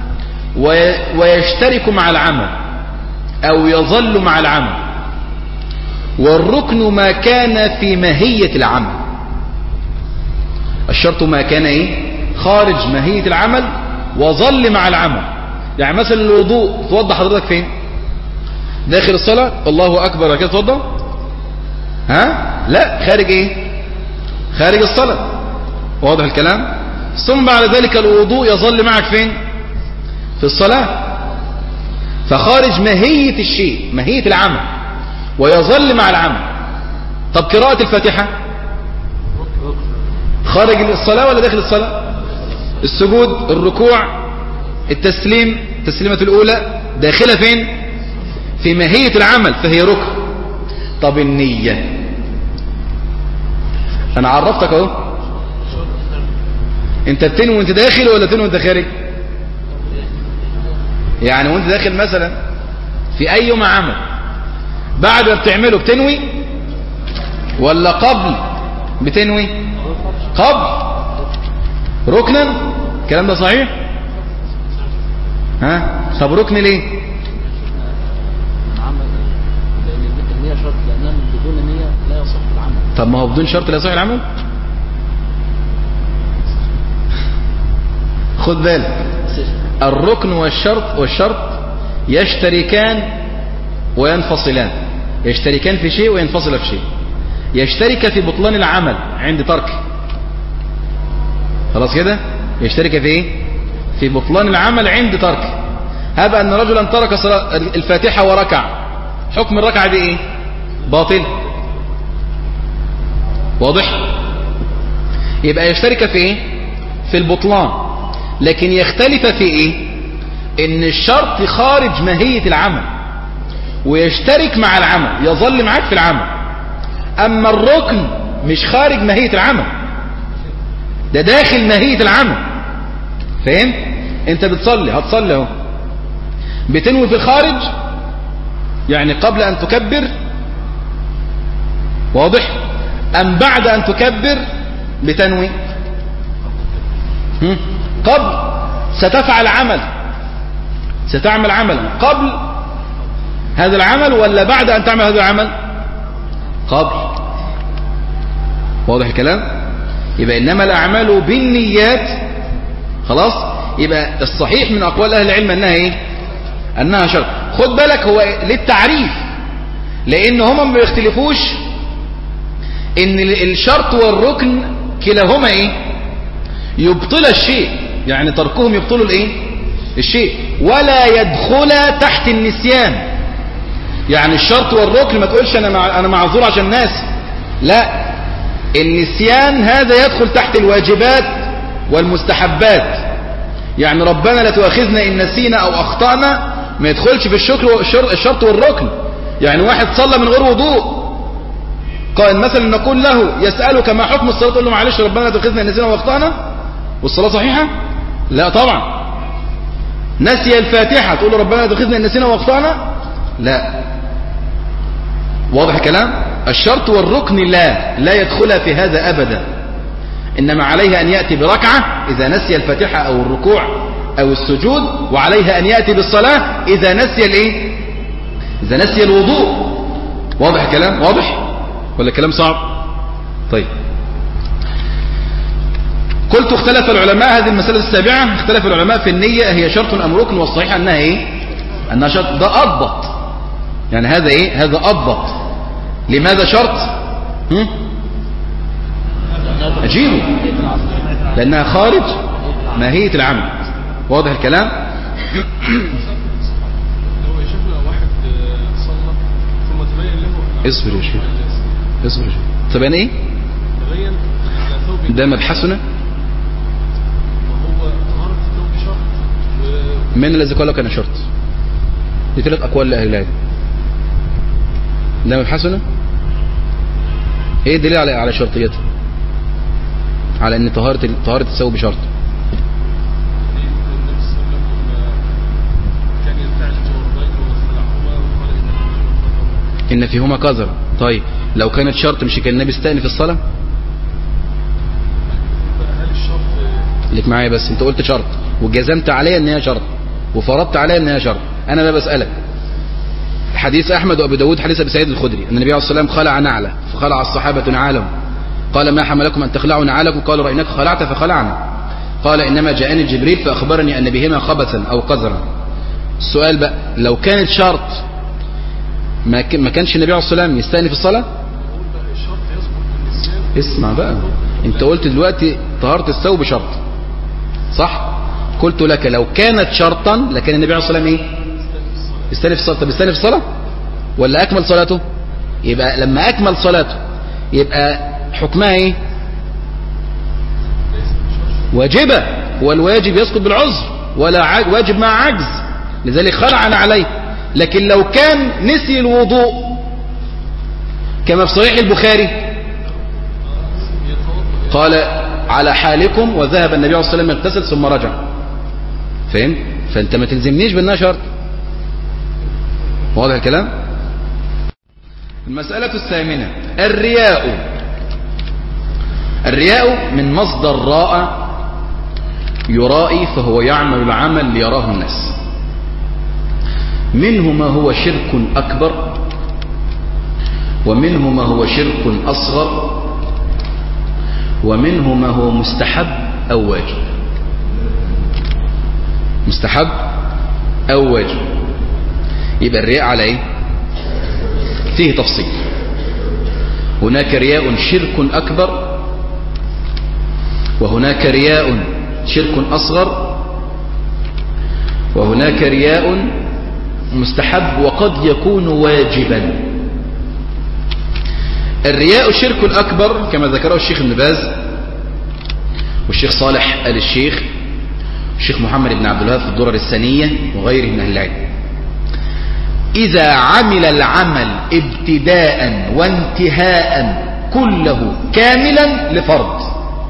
ويشترك مع العمل أو يظل مع العمل، والركن ما كان في ماهية العمل. الشرط ما كان خارج ماهية العمل وظل مع العمل. يعني مثلا الوضوء، توضى حضرتك فين؟ داخل الصلاة الله أكبر كده توضى؟ لا، خارج خارج الصلاة. واضح الكلام؟ ثم بعد ذلك الوضوء يظل معك فين؟ في الصلاة. فخارج ماهية الشيء، ماهية العمل، ويظل مع العمل. طب قراءة الفاتحة خارج الصلاة ولا داخل الصلاة؟ السجود، الركوع، التسليم، التسليمة الأولى داخلة فين؟ في ماهية العمل، فهي ركن. طب النية أنا عرفتك أهو، أنت بتنوي وأنت داخل ولا تنوي وأنت خارج؟ يعني وأنت داخل مثلا في أي يوم عمل، بعد ما بتعمله بتنوي ولا قبل بتنوي؟ قبل. ركنا، الكلام ده صحيح؟ طب ركن ليه؟ النية شرط، لأنها بدون نية لا يصح العمل. طب ما هو بدون شرط لا يصح العمل؟ خد بالك، الركن والشرط يشتركان وينفصلان. يشتركان في شيء وينفصل في شيء. يشترك في بطلان العمل عند تركه، خلاص كده، يشترك في في بطلان العمل عند تركه. هب أن رجلا ترك صلاة الفاتحة وركع، حكم الركعة دي باطل. واضح؟ يبقى يشترك في في البطلان، لكن يختلف في ان الشرط خارج ماهية العمل ويشترك مع العمل، يظل معاك في العمل. اما الركن مش خارج ماهية العمل، ده داخل ماهية العمل. فاهم؟ انت بتصلي، هتصلي اهو، بتنوي في الخارج يعني قبل ان تكبر، واضح؟ ام بعد ان تكبر بتنوي؟ قبل. ستفعل عمل، ستعمل عملا قبل هذا العمل ولا بعد ان تعمل هذا العمل؟ قبل. واضح الكلام؟ يبقى انما الاعمال بالنيات. خلاص؟ يبقى الصحيح من اقوال اهل العلم انها انها شرط. خد بالك، هو للتعريف، لان هم ما بيختلفوش ان الشرط والركن كلاهما ايه؟ يبطل الشيء، يعني تركهم يبطل الايه؟ الشيء، ولا يدخل تحت النسيان. يعني الشرط والركن ما تقولش انا معذور عشان ناسي، لا، النسيان هذا يدخل تحت الواجبات والمستحبات. يعني ربنا لا تؤاخذنا ان نسينا او اخطأنا ما يدخلش في الشرط والركن. يعني واحد صلى من غير وضوء، قال مثلا نقول له يسألك ما حكم الصلاة، تقول له معلش ربنا لا تؤاخذنا ان نسينا واخطأنا والصلاة صحيحة؟ لا طبعا. نسي الفاتحة تقول له ربنا لا تؤاخذنا ان نسينا واخطأنا؟ لا. واضح الكلام؟ الشرط والركن لا يدخل في هذا أبدا، إنما عليه أن يأتي بركعة إذا نسي الفاتحة أو الركوع أو السجود، وعليه أن يأتي بالصلاة إذا نسي الإيه؟ إذا نسي الوضوء. واضح الكلام؟ واضح ولا الكلام صعب؟ طيب، قلت اختلف العلماء، هذه المسألة السابعة، اختلف العلماء في النية هي شرط أم ركن، والصحيح أنها إيه؟ أنها شرط. ده أضبط، يعني هذا إيه؟ هذا أضبط. لماذا شرط؟ أجيبه، لأنها خارج ماهية العمل. واضح الكلام؟ لو يشوف واحد صلى ثم تبين له اصبر يا شيخ، اصبر يا شيخ. تبين ايه؟ تبين على ثوب ده مبحثنا. وهو طهارة الثوب شرط من الذي قال لك انا شرط؟ دي 3 اقوال لاهل العلم. ده مبحثنا. ايه الدليل على شرطيته؟ على ان طهارة الثوب شرط. إن فيهما قذرة. طيب لو كانت شرط مش كان النبي استأنف الصلاة؟ لك معايا بس، انت قلت شرط وجزمت عليها ان هي شرط وفرضت عليها ان هي شرط. انا بقى بسألك، حديث احمد وابو داود حديث ابي سعيد الخدري ان النبي عليه الصلاة والسلام خلع نعله فخلع الصحابة نعالهم، قال ما حملكم ان تخلعوا نعالكم؟ قالوا رأيناك خلعت فخلعنا. قال انما جاءني جبريل فاخبرني ان بهما خبثا او قذرا. السؤال بقى، لو كانت شرط ما كانش النبي عليه الصلاة والسلام يستأنف الصلاة؟ اسمع بقى، انت قلت دلوقتي طهارة الثوب شرط صح؟ قلت لك لو كانت شرطا لكان النبي عليه الصلاة والسلام ايه؟ يستأنف الصلاة. طب يستأنف الصلاة ولا اكمل صلاته؟ يبقى لما اكمل صلاته يبقى حكمها ايه؟ واجبة، والواجب يسقط بالعذر ولا واجب مع عجز، لذلك خلعنا عليه. لكن لو كان نسي الوضوء كما في صحيح البخاري قال على حالكم وذهب النبي عليه الصلاة والسلام يغتسل ثم رجع. فهم؟ فانت ما تلزمنيش بانها شرط. واضح الكلام؟ المسألة الثامنة الرياء من مصدر راء يرائي، فهو يعمل العمل ليراه الناس. منه ما هو شرك أكبر ومنه ما هو شرك أصغر ومنه ما هو مستحب أو واجب. مستحب أو واجب. يبقى الرياء على ايه؟ فيه تفصيل. هناك رياء شرك أكبر وهناك رياء شرك أصغر وهناك رياء مستحب وقد يكون واجبا. الرياء الشرك الأكبر كما ذكره الشيخ ابن باز والشيخ صالح آل الشيخ والشيخ محمد بن عبد الوهاب في الدرر الثانية وغيره من أهل العلم، إذا عمل العمل ابتداء وانتهاء كله كاملا لفرض،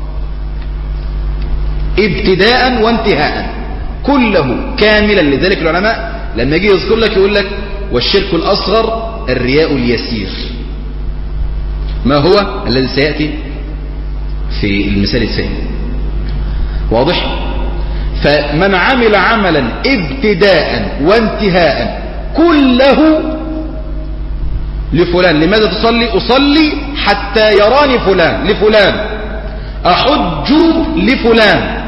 ابتداء وانتهاء كله كاملا. لذلك العلماء لما يجي يذكر لك يقول لك والشرك الأصغر الرياء اليسير، ما هو الذي سيأتي في المثال الثاني. واضح؟ فمن عمل عملا ابتداء وانتهاء كله لفلان. لماذا تصلي؟ أصلي حتى يراني فلان، لفلان. أحج لفلان،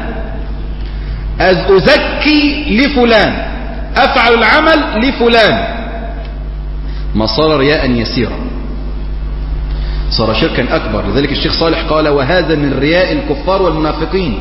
أزكي لفلان، أفعل العمل لفلان. ما صار رياء يسيرا، صار شركا أكبر. لذلك الشيخ صالح قال وهذا من رياء الكفار والمنافقين.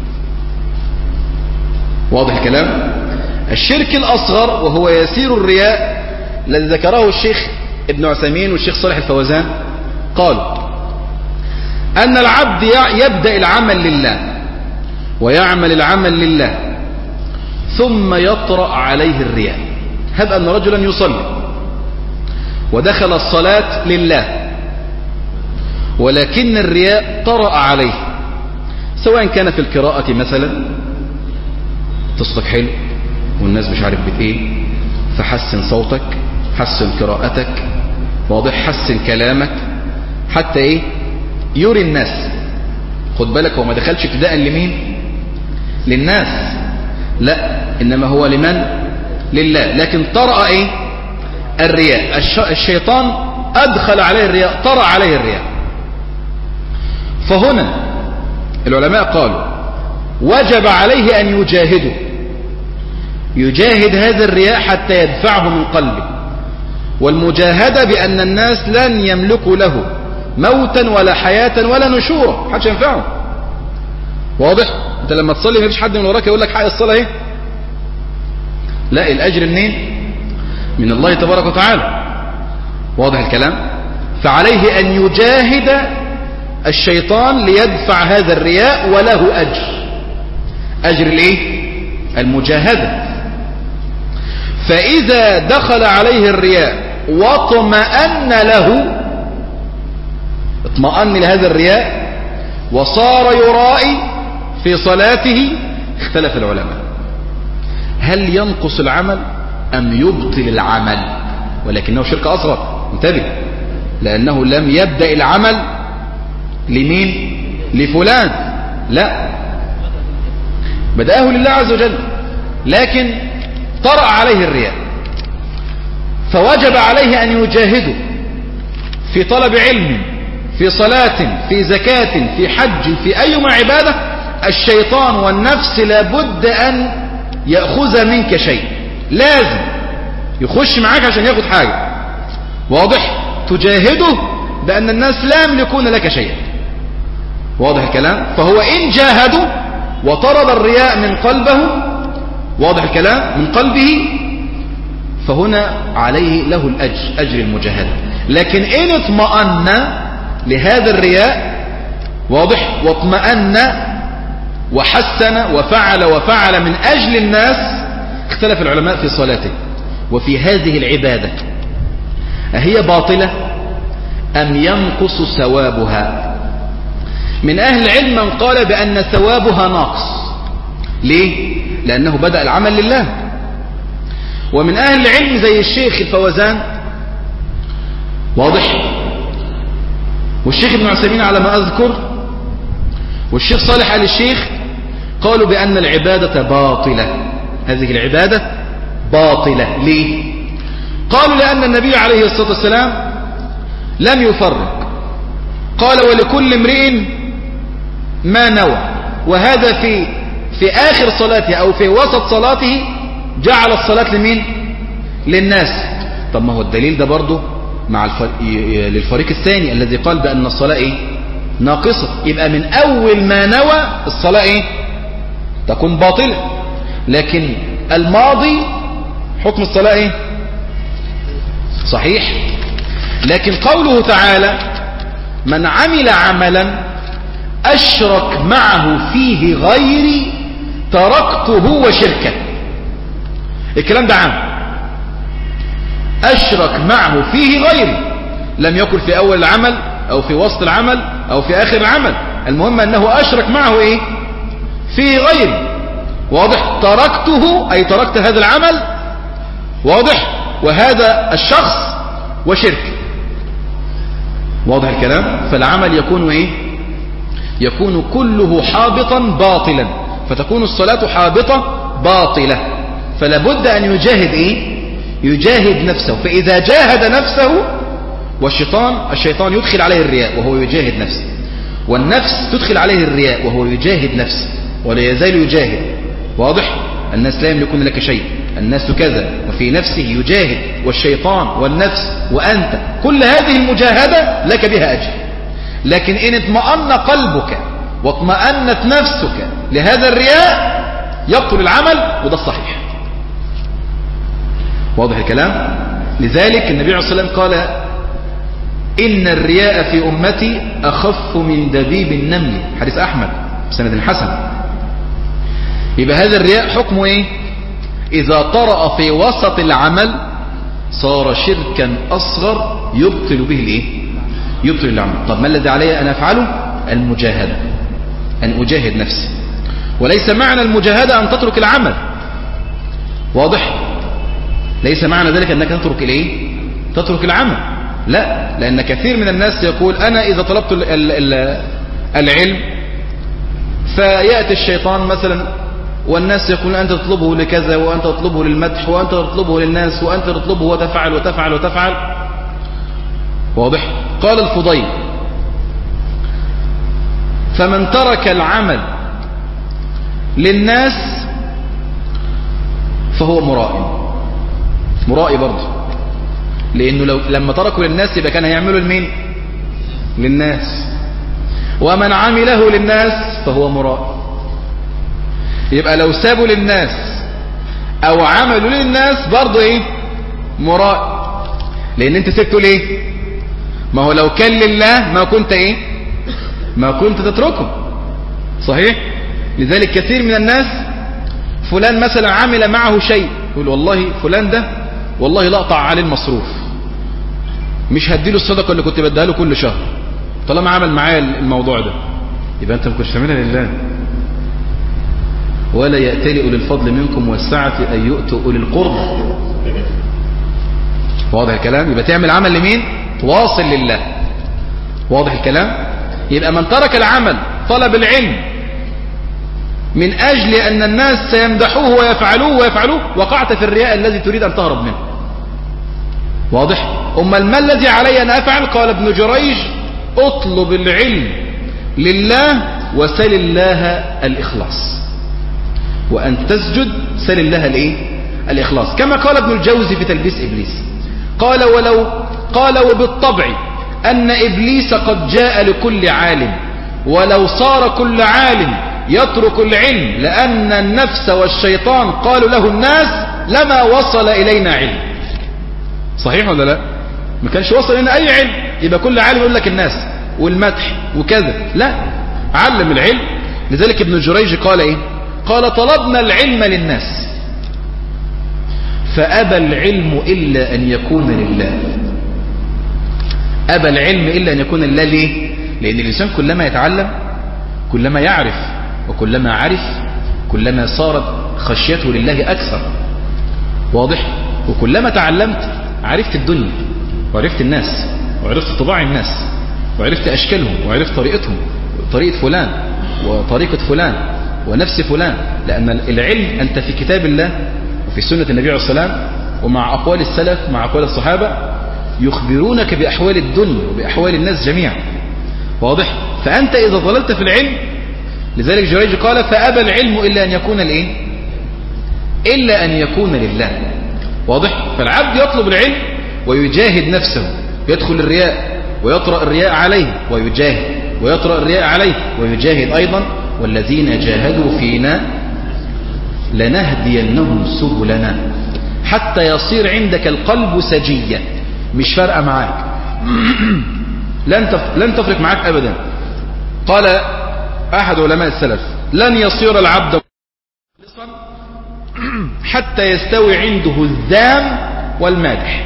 واضح الكلام؟ الشرك الأصغر وهو يسير الرياء الذي ذكره الشيخ ابن عثيمين والشيخ صالح الفوزان، قالوا أن العبد يبدأ العمل لله ويعمل العمل لله ثم يطرأ عليه الرياء. هب أن رجلا يصلي ودخل الصلاة لله ولكن الرياء طرأ عليه، سواء كان في القراءة مثلا تصدق حلو والناس مش عارف بت ايه، فحسن صوتك، حسن قراءتك، واضح، حسن كلامك، حتى ايه يري الناس. خد بالك هو ما دخلش ابتداء لمين؟ للناس، لا انما هو لمن؟ لله. لكن طرأ ايه؟ الرياء. الشيطان ادخل عليه الرياء، طرأ عليه الرياء. فهنا العلماء قالوا وجب عليه ان يجاهد هذا الرياء حتى يدفعه من قلبه. والمجاهدة بأن الناس لن يملكوا له موتا ولا حياة ولا نشورا، محدش ينفعه. واضح؟ انت لما تصلي ما فيش حد من وراك يقول لك حق الصلاة ايه؟ لا، الأجر منين؟ من الله تبارك وتعالى. واضح الكلام؟ فعليه أن يجاهد الشيطان ليدفع هذا الرياء، وله أجر الايه؟ المجاهدة. فإذا دخل عليه الرياء واطمأن له، اطمأن لهذا الرياء وصار يرائي في صلاته، اختلف العلماء هل ينقص العمل أم يبطل العمل؟ ولكنه شرك أصغر، انتبه، لأنه لم يبدأ العمل لمين؟ لفلان، لا، بدأه لله عز وجل، لكن طرأ عليه الرياء، فوجب عليه أن يجاهده في طلب علم، في صلاة، في زكاة، في حج، في أيما عبادة. الشيطان والنفس لابد أن يأخذ منك شيء، لازم يخش معاك عشان ياخد حاجة. واضح؟ تجاهده بأن الناس لا يملكون لك شيئا. واضح الكلام؟ فهو إن جاهده وطرد الرياء من قلبه، واضح الكلام، من قلبه، فهنا عليه له الأجر، أجر المجاهدة. لكن إن اطمأن لهذا الرياء، واضح، واطمأن وحسن وفعل من أجل الناس، اختلف العلماء في صلاته وفي هذه العبادة، أهي باطلة أم ينقص ثوابها؟ من أهل العلم من قال بأن ثوابها ناقص. ليه؟ لأنه بدأ العمل لله. ومن أهل العلم زي الشيخ الفوزان، واضح، والشيخ ابن عثيمين على ما أذكر، والشيخ صالح آل الشيخ، قالوا بأن العبادة باطلة، هذه العبادة باطلة. ليه؟ قالوا لأن النبي عليه الصلاة والسلام لم يفرق، قال ولكل امرئ ما نوى، وهذا في آخر صلاته أو في وسط صلاته جعل الصلاة لمين؟ للناس. طب ما هو الدليل ده برضه مع للفريق الثاني الذي قال بأن الصلاة إيه؟ ناقصة. يبقى من أول ما نوى الصلاة إيه؟ تكون باطلة. لكن الماضي حكم الصلاة إيه؟ صحيح. لكن قوله تعالى من عمل عملا أشرك معه فيه غيري تركته وشركه، الكلام ده عام، أشرك معه فيه غيري، لم يكن في أول العمل أو في وسط العمل أو في آخر العمل، المهم أنه أشرك معه إيه؟ فيه غيري. واضح؟ تركته أي تركت هذا العمل، واضح، وهذا الشخص وشرك. واضح الكلام؟ فالعمل يكون إيه؟ يكون كله حابطا باطلا، فتكون الصلاة حابطة باطلة. فلا بد أن يجاهد إيه؟ يجاهد نفسه. فإذا جاهد نفسه، والشيطان يدخل عليه الرياء وهو يجاهد نفسه، والنفس تدخل عليه الرياء وهو يجاهد نفسه، ولا يزال يجاهد. واضح؟ الناس لا يملكون لك شيء، الناس كذا، وفي نفسه يجاهد، والشيطان والنفس وأنت، كل هذه المجاهدة لك بها أجر. لكن إن اطمأن قلبك واطمأنت نفسك لهذا الرياء يبطل العمل، وده الصحيح. واضح الكلام؟ لذلك النبي عليه الصلاة والسلام قال إن الرياء في أمتي أخف من دبيب النمل، حديث أحمد بسند حسن. يبقى هذا الرياء حكمه إيه؟ إذا طرأ في وسط العمل صار شركا أصغر يبطل به الإيه؟ يبطل العمل. طب ما الذي علي أن أفعله؟ المجاهدة، أن أجاهد نفسي. وليس معنى المجاهدة أن تترك العمل. واضح؟ ليس معنى ذلك أنك تترك الإيه؟ تترك العمل. لا، لأن كثير من الناس يقول أنا إذا طلبت العلم فيأتي الشيطان مثلا والناس يقولون أنت تطلبه لكذا، وأنت تطلبه للمدح، وأنت تطلبه للناس، وأنت تطلبه وتفعل وتفعل وتفعل. واضح؟ قال الفضيل فمن ترك العمل للناس فهو مرائي برضه، لأنه لما تركوا للناس يبقى كان هيعملوا لمين؟ للناس. ومن عمله للناس فهو مرائي. يبقى لو سابوا للناس او عملوا للناس برضه ايه؟ مرائي. لان انت سبته ليه؟ ما هو لو كان لله ما كنت ايه؟ ما كنت تتركه. صحيح؟ لذلك كثير من الناس فلان مثلا عمل معه شيء يقول والله فلان ده والله لا اقطع عليه المصروف، مش هديله الصدقه اللي كنت بديها له كل شهر طالما عمل معايا الموضوع ده. يبقى انت ما كنتش تعملها لله. ولا يأتلي أولي الفضل منكم والسعة أن يؤتوا أولي القربى. واضح الكلام؟ يبقى تعمل عمل لمين؟ واصل لله. واضح الكلام؟ يبقى من ترك العمل طلب العلم من أجل أن الناس سيمدحوه ويفعلوه وقعت في الرياء الذي تريد أن تهرب منه. واضح؟ أما ما الذي علي أن أفعل؟ قال ابن جريج اطلب العلم لله وسل الله الإخلاص، وأن تسجد سل الله الايه؟ الإخلاص. كما قال ابن الجوزي في تلبيس إبليس، قال وبالطبع أن إبليس قد جاء لكل عالم، ولو صار كل عالم يترك العلم لأن النفس والشيطان قالوا له الناس لما وصل إلينا علم. صحيح ولا لا؟ ما كانش وصل إلينا أي علم. يبقى كل عالم يقول لك الناس والمدح وكذا، لا، علم العلم. لذلك ابن جريج قال إيه؟ قال طلبنا العلم للناس فأبى العلم إلا أن يكون لله. أبى العلم إلا أن يكون لله. ليه؟ لأن الإنسان كلما يتعلم كلما يعرف، وكلما عرف كلما صارت خشيته لله أكثر. واضح؟ وكلما تعلمت عرفت الدنيا وعرفت الناس وعرفت طباع الناس وعرفت أشكالهم وعرفت طريقتهم، طريقة فلان وطريقة فلان ونفس فلان. لأن العلم أنت في كتاب الله وفي سنة النبي عليه الصلاة والسلام ومع أقوال السلف مع أقوال الصحابة يخبرونك بأحوال الدنيا وبأحوال الناس جميعا. واضح؟ فأنت إذا ضللت في العلم، لذلك جريج قال فأبى العلم إلا أن يكون الإيه؟ إلا أن يكون لله. واضح؟ فالعبد يطلب العلم ويجاهد نفسه، يدخل الرياء ويطرأ الرياء عليه ويجاهد، ويطرأ الرياء عليه ويجاهد أيضا. والذين جاهدوا فينا لنهدينهم سبلنا حتى يصير عندك القلب سجيا، مش فارقة معاك لن تفرق معاك أبدا. قال أحد علماء السلف لن يصير العبد مخلصا حتى يستوي عنده الذام والمادح.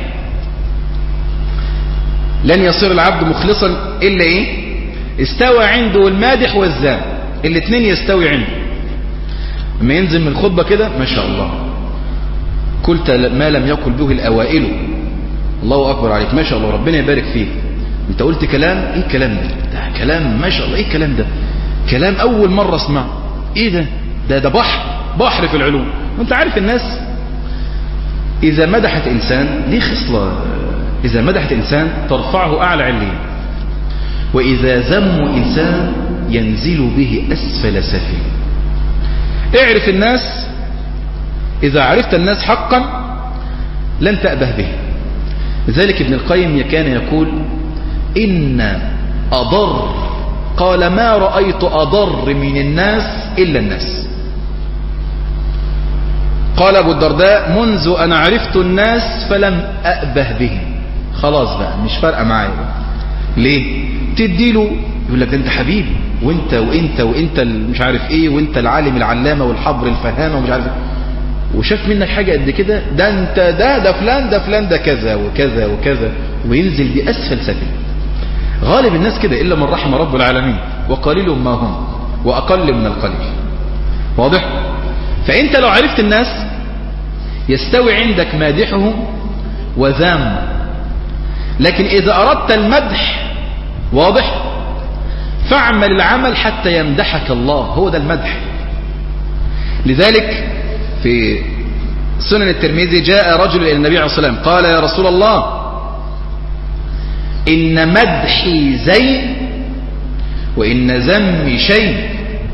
لن يصير العبد مخلصا إلا إيه؟ استوى عنده المادح والذام، الاثنين يستوي عنده. لما ينزل من الخطبة كده ما شاء الله قلت ما لم يقل به الأوائل، الله أكبر عليك، ما شاء الله، ربنا يبارك فيك، انت قلت كلام، ايه الكلام ده كلام ما شاء الله، ايه الكلام ده، كلام أول مرة اسمعه، ايه ده بحر في العلوم. وانت عارف الناس إذا مدحت إنسان ليه خصلة، إذا مدحت إنسان ترفعه أعلى عليين، وإذا ذم إنسان ينزل به أسفل سفل. اعرف الناس إذا عرفت الناس حقا لن تأبه به. لذلك ابن القيم كان يقول إن أضر، قال ما رأيت أضر من الناس إلا الناس. قال أبو الدرداء منذ أن عرفت الناس فلم أأبه بهم، خلاص بقى مش فارقة معايا. ليه؟ تديله يقول لك ده انت حبيبي وانت وانت وانت مش عارف ايه وانت العالم العلامة والحبر الفهامة ومش عارف ايه، وشاف منك حاجة قد كده، ده انت ده فلان ده فلان ده كذا وكذا وكذا، وينزل بأسفل سفل. غالب الناس كده إلا من رحم رب العالمين، وقليل ما هم وأقل من القليل. واضح؟ فأنت لو عرفت الناس يستوي عندك مادحهم وذام، لكن إذا أردت المدح واضح فاعمل العمل حتى يمدحك الله، هو ده المدح. لذلك في سنن الترمذي جاء رجل إلى النبي عليه الصلاة والسلام قال يا رسول الله إن مدحي زين وإن ذمي شيء.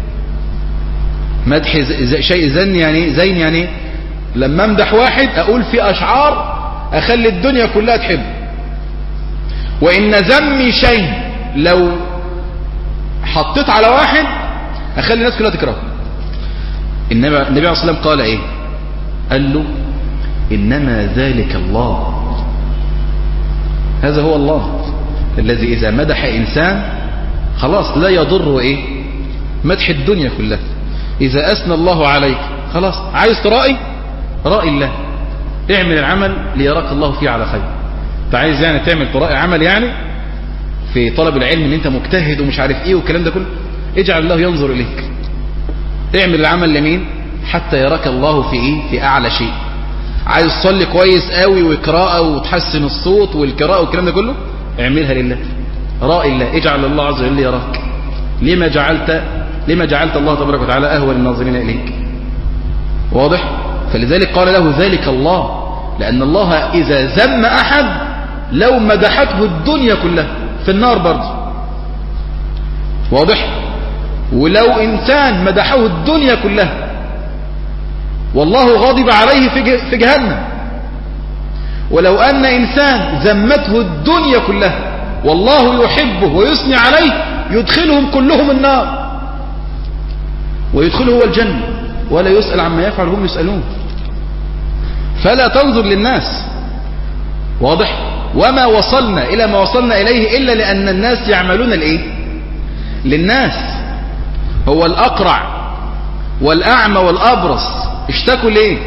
مدحي شيء زين يعني لما امدح واحد أقول في أشعار أخلي الدنيا كلها تحبه، وإن ذمي شيء لو حطيت على واحد أخلي الناس كلها تكرهه. النبي عليه الصلاة والسلام قال إيه؟ قال له إنما ذلك الله، هذا هو الله الذي إذا مدح إنسان خلاص لا يضر إيه؟ مدح الدنيا كلها. إذا أثنى الله عليك خلاص عايز ترائي رائي الله، اعمل العمل ليراك الله فيه على خير. انت عايز يعني تعمل ترائي عمل يعني في طلب العلم ان انت مجتهد ومش عارف ايه والكلام ده كله، اجعل الله ينظر اليك. اعمل العمل لمين؟ حتى يراك الله في ايه؟ في اعلى شيء. عايز تصلي كويس قوي وقراءة وتحسن الصوت والقراءة والكلام ده كله، اعملها لله رائي الله، اجعل الله عز وجل يراك. لما جعلت الله تبارك وتعالى اهون الناظرين اليك. واضح؟ فلذلك قال له ذلك الله، لأن الله إذا ذم أحد لو مدحته الدنيا كلها في النار برضه. واضح؟ ولو إنسان مدحه الدنيا كلها والله غضب عليه في جهنم، ولو أن إنسان ذمته الدنيا كلها والله يحبه ويثني عليه يدخلهم كلهم النار ويدخله هو الجنة ولا يسأل عما يفعل هم يسألون. فلا تنظر للناس. واضح؟ وما وصلنا إلى ما وصلنا إليه إلا لأن الناس يعملون الإيه؟ للناس. هو الأقرع والأعمى والأبرص اشتكوا ليه؟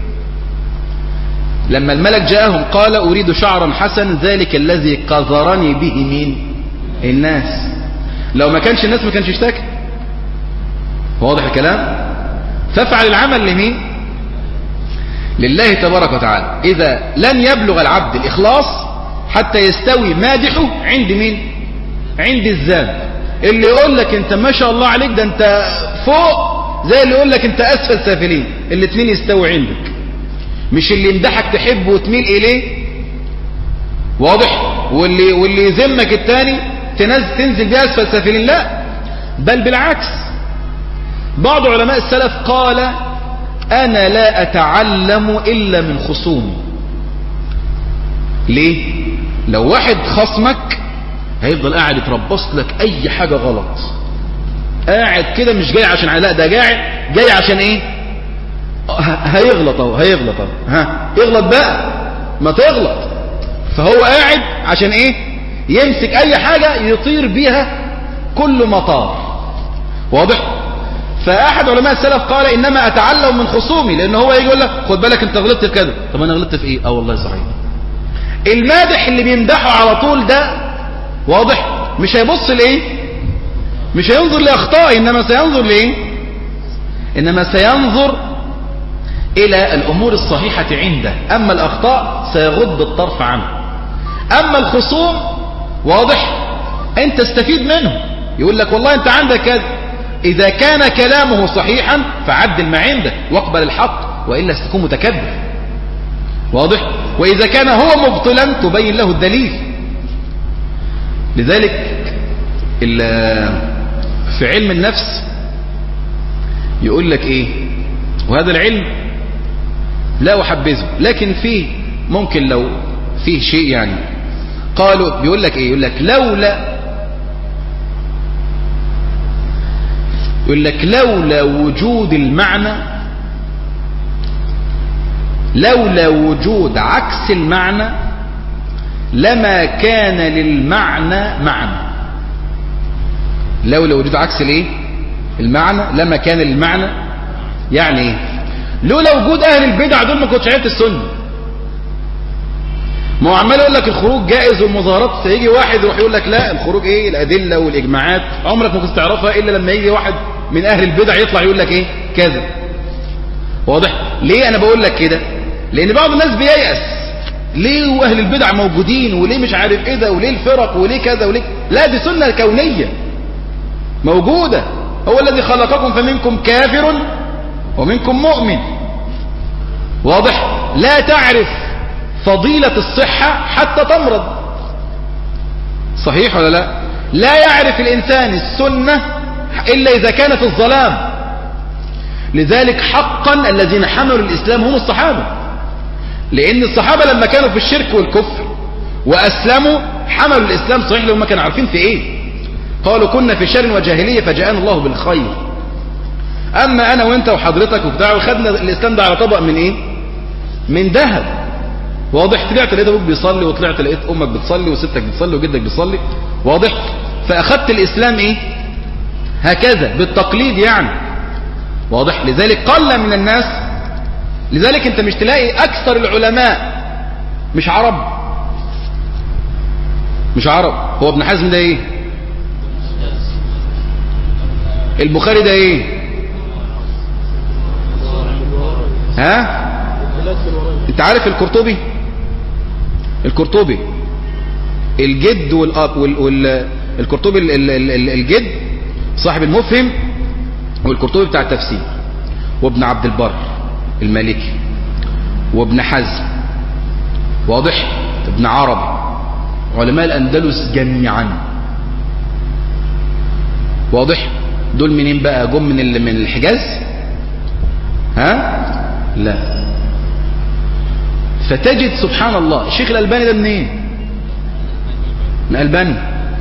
لما الملك جاءهم قال أريد شعرا حسنا ذلك الذي قذرني به مين؟ الناس. لو ما كانش الناس ما كانش اشتكى. واضح الكلام؟ فافعل العمل لمين؟ لله تبارك وتعالى. إذا لن يبلغ العبد الإخلاص حتى يستوي مادحه عند مين؟ عند الذام. اللي يقول لك انت ما شاء الله عليك ده انت فوق، زي اللي يقول لك انت أسفل سافلين، الاثنين يستوي عندك. مش اللي يمدحك تحبه وتميل إليه. واضح؟ واللي يذمك الثاني تنزل بيه أسفل سافلين. لا، بل بالعكس. بعض علماء السلف قال أنا لا أتعلم إلا من خصومي. ليه؟ لو واحد خصمك هيفضل قاعد يتربص لك أي حاجة غلط، قاعد كده مش جاي عشان لا، ده جاي عشان إيه؟ هيغلط أهو يغلط بقى، ما تغلط. فهو قاعد عشان إيه؟ يمسك أي حاجة يطير بيها كل مطار. واضح؟ فأحد علماء السلف قال إنما أتعلم من خصومي، لأنه هو يجي يقول لك خد بالك أنت غلطت في كذا. طب أنا غلطت في إيه؟ والله صحيح. المادح اللي بيمدحه على طول ده واضح مش هيبص لإيه؟ مش هينظر لأخطائه، إنما سينظر لإيه؟ إنما سينظر إلى الأمور الصحيحة عنده. أما الأخطاء سيغض الطرف عنه. أما الخصوم واضح أنت استفيد منه، يقول لك والله أنت عندك كذا. إذا كان كلامه صحيحا فعدل ما عنده واقبل الحق، وإلا ستكون متكبر. واضح؟ وإذا كان هو مبطلا تبين له الدليل. لذلك في علم النفس يقول لك إيه؟ وهذا العلم لا أحبذه، لكن فيه ممكن لو فيه شيء يعني قالوا بيقول لك ايه، يقول لك لولا وجود المعنى، لولا وجود عكس المعنى لما كان للمعنى معنى. لولا وجود عكس الايه المعنى لما كان للمعنى. يعني ايه؟ لولا وجود اهل البدع دول ما كنتش عرفت السنه. ما هو عمال يقول لك الخروج جائز والمظاهرات، سيجي واحد يروح يقول لك لا الخروج ايه، الادله والاجماعات عمرك ما كنت تعرفها الا لما يجي واحد من اهل البدع يطلع يقول لك ايه كذا. واضح؟ ليه انا بقول لك كده؟ لان بعض الناس بييأس، ليه واهل البدع موجودين وليه مش عارف ايه ده وليه الفرق وليه كذا وليه. لا، دي سنه كونيه موجوده. هو الذي خلقكم فمنكم كافر ومنكم مؤمن. واضح؟ لا تعرف فضيلة الصحة حتى تمرض. صحيح ولا لا؟ لا يعرف الإنسان السنة إلا إذا كان في الظلام. لذلك حقا الذين حملوا الإسلام هم الصحابة، لأن الصحابة لما كانوا في الشرك والكفر وأسلموا حملوا الإسلام صحيح لهم كانوا عارفين في إيه. قالوا كنا في شر وجاهلية فجاءنا الله بالخير. أما أنا وإنت وحضرتك وبتاع وخدنا الإسلام ده على طبق من إيه؟ من ذهب. واضح؟ طلعت لقيت ابوك بيصلي، وطلعت لقيت امك بتصلي، وستك بتصلي، وجدك بيصلي. واضح؟ فاخذت الاسلام ايه هكذا بالتقليد يعني. واضح؟ لذلك قل من الناس. لذلك انت مش تلاقي اكثر العلماء مش عرب، مش عرب. هو ابن حزم ده ايه؟ البخاري ده ايه؟ ها؟ انت عارف القرطبي؟ القرطبي الجد والاب القرطبي الجد صاحب المفهم، والقرطبي بتاع التفسير، وابن عبد البر المالكي، وابن حزم. واضح؟ ابن عربي، علماء الأندلس جميعا. واضح؟ دول منين بقى؟ جم من الحجاز؟ ها؟ لا. فتجد سبحان الله الشيخ الألباني ده منين؟ من ألباني.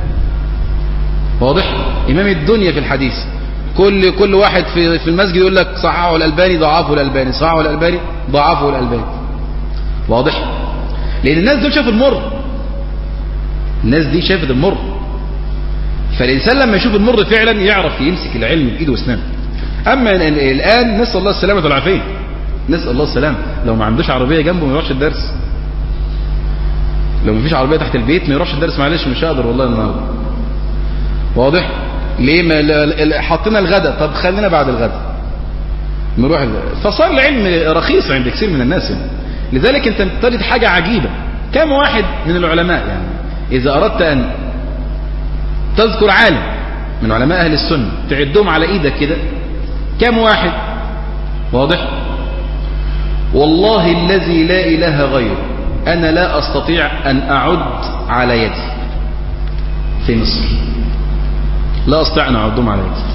واضح؟ إمام الدنيا في الحديث. كل واحد في المسجد يقول لك صححه الألباني، ضعفه الألباني، صححه الألباني، ضعفه الألباني. واضح؟ لأن الناس دول شافوا المر، الناس دي شافت المر. فالإنسان لما يشوف المر فعلا يعرف يمسك العلم بإيده واسنانه. أما الآن نسأل الله السلامة والعافية، نسأل الله السلام. لو ما عندوش عربية جنبه ما يروحش الدرس، لو ما فيش عربية تحت البيت ما يروحش الدرس. معلش مش هقدر والله النهارده. واضح؟ ليه؟ ما حطينا الغداء، طب خلينا بعد الغداء نروح. فصار العلم رخيص عند كثير من الناس يعني. لذلك انت تجد حاجة عجيبة. كم واحد من العلماء يعني إذا أردت أن تذكر عالم من علماء أهل السنة تعدهم على إيدك كده، كم واحد؟ واضح؟ والله الذي لا إله غيره أنا لا أستطيع أن أعد على يدي في مصر، لا أستطيع أن أعدهم على يدي.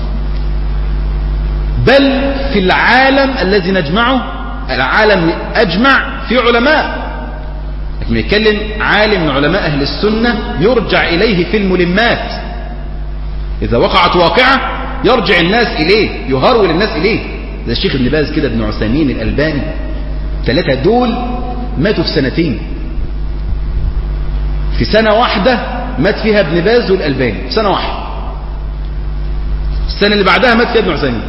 بل في العالم الذي نجمعه، العالم أجمع في علماء. لكن يتكلم عالم من علماء أهل السنة يرجع إليه في الملمات، إذا وقعت واقعة يرجع الناس إليه، يهرول الناس إليه. زي الشيخ ابن باز كده، ابن عثيمين، الألباني، ثلاثة دول ماتوا في سنتين. في سنة واحدة مات فيها ابن باز والألباني، في سنة واحدة. السنة اللي بعدها مات فيها ابن عثيمين.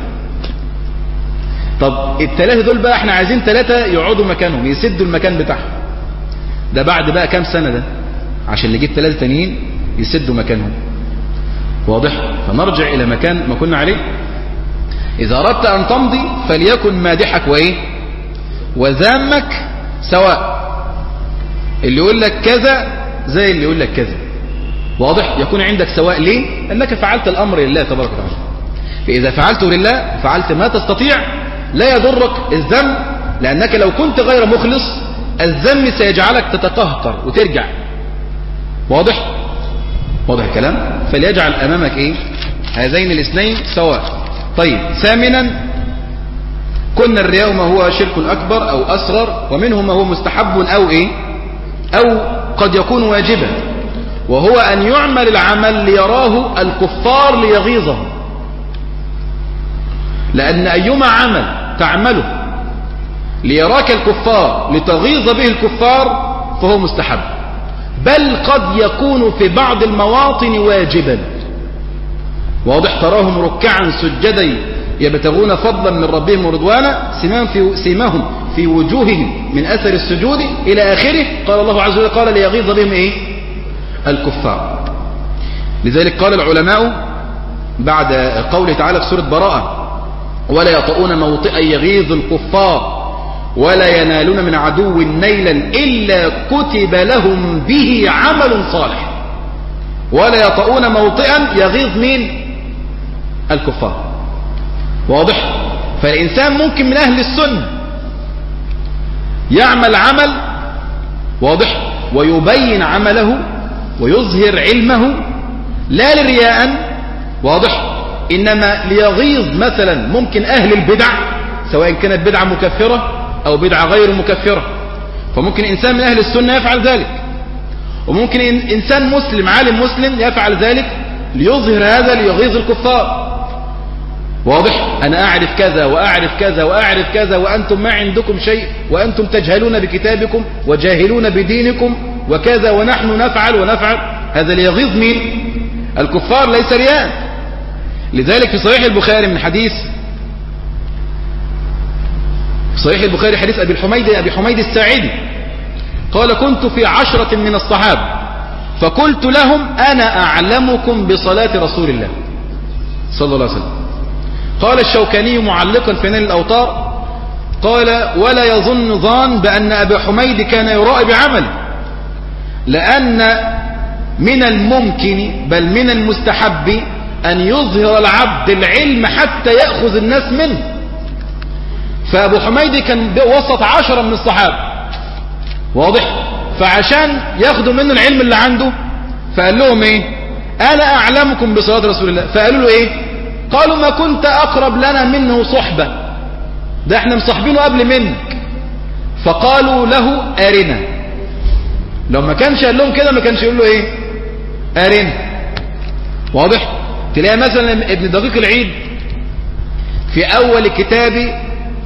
طب الثلاثة دول بقى احنا عايزين ثلاثة يقعدوا مكانهم يسدوا المكان بتاعهم. ده بعد بقى كام سنة ده عشان نجيب ثلاثة تانيين يسدوا مكانهم. واضح؟ فنرجع إلى مكان ما كنا عليه. إذا أردت أن تمضي فليكن مادحك وإيه وذامك سواء. اللي يقول لك كذا زي اللي يقول لك كذا. واضح؟ يكون عندك سواء. ليه؟ أنك فعلت الأمر لله تبارك وتعالى. فإذا فعلته لله فعلت ما تستطيع، لا يضرك الذم، لأنك لو كنت غير مخلص الذم سيجعلك تتقهقر وترجع. واضح؟ واضح الكلام؟ فليجعل أمامك إيه؟ هذين الاثنين سواء. طيب ثامنا قلنا الرياء ما هو شرك أكبر أو أصغر، ومنه ما هو مستحب أو إيه أو قد يكون واجبا، وهو أن يعمل العمل ليراه الكفار ليغيظهم. لأن أيما عمل تعمله ليراك الكفار لتغيظ به الكفار فهو مستحب، بل قد يكون في بعض المواطن واجبا. واضح؟ تراهم ركعا سجدا يبتغون فضلا من ربهم ورضوانا سيماهم في وجوههم من أثر السجود إلى آخره. قال الله عز وجل قال ليغيظ بهم إيه؟ الكفار. لذلك قال العلماء بعد قوله تعالى في سورة براءة ولا يطؤون موطئا يغيظ الكفار ولا ينالون من عدو نيلا إلا كتب لهم به عمل صالح. ولا يطؤون موطئا يغيظ مين؟ الكفار. واضح؟ فالإنسان ممكن من أهل السنة يعمل عمل واضح ويبين عمله ويظهر علمه لا لرياء واضح، إنما ليغيظ مثلا ممكن أهل البدع، سواء كانت بدعة مكفرة أو بدعة غير مكفرة. فممكن إنسان من أهل السنة يفعل ذلك، وممكن إنسان مسلم عالم مسلم يفعل ذلك ليظهر هذا ليغيظ الكفار. واضح؟ أنا أعرف كذا وأعرف كذا وأعرف كذا وأنتم ما عندكم شيء وأنتم تجهلون بكتابكم وجاهلون بدينكم وكذا ونحن نفعل ونفعل. هذا ليغيظ مين؟ الكفار، ليس رياء. لذلك في صحيح البخاري من حديث صحيح البخاري حديث أبي حميد الساعدي قال كنت في 10 من الصحابة فقلت لهم أنا أعلمكم بصلاة رسول الله صلى الله عليه وسلم. قال الشوكاني معلقا في نيل الأوطار قال ولا يظن ظان بأن أبا حميد كان يراء بعمله، لأن من الممكن بل من المستحب أن يظهر العبد العلم حتى يأخذ الناس منه. فأبو حميد كان وسط 10 من الصحابة واضح، فعشان ياخدوا منه العلم اللي عنده فقال لهم ايه؟ أنا أعلمكم بصلاة رسول الله. فقالوا له ايه؟ قالوا ما كنت أقرب لنا منه صحبة، ده احنا مصاحبينه قبل منك. فقالوا له أرنا. لو ما كانش قال لهم كده ما كانش يقول له ايه؟ أرنا. واضح؟ تلاقي مثلا ابن دقيق العيد في أول كتاب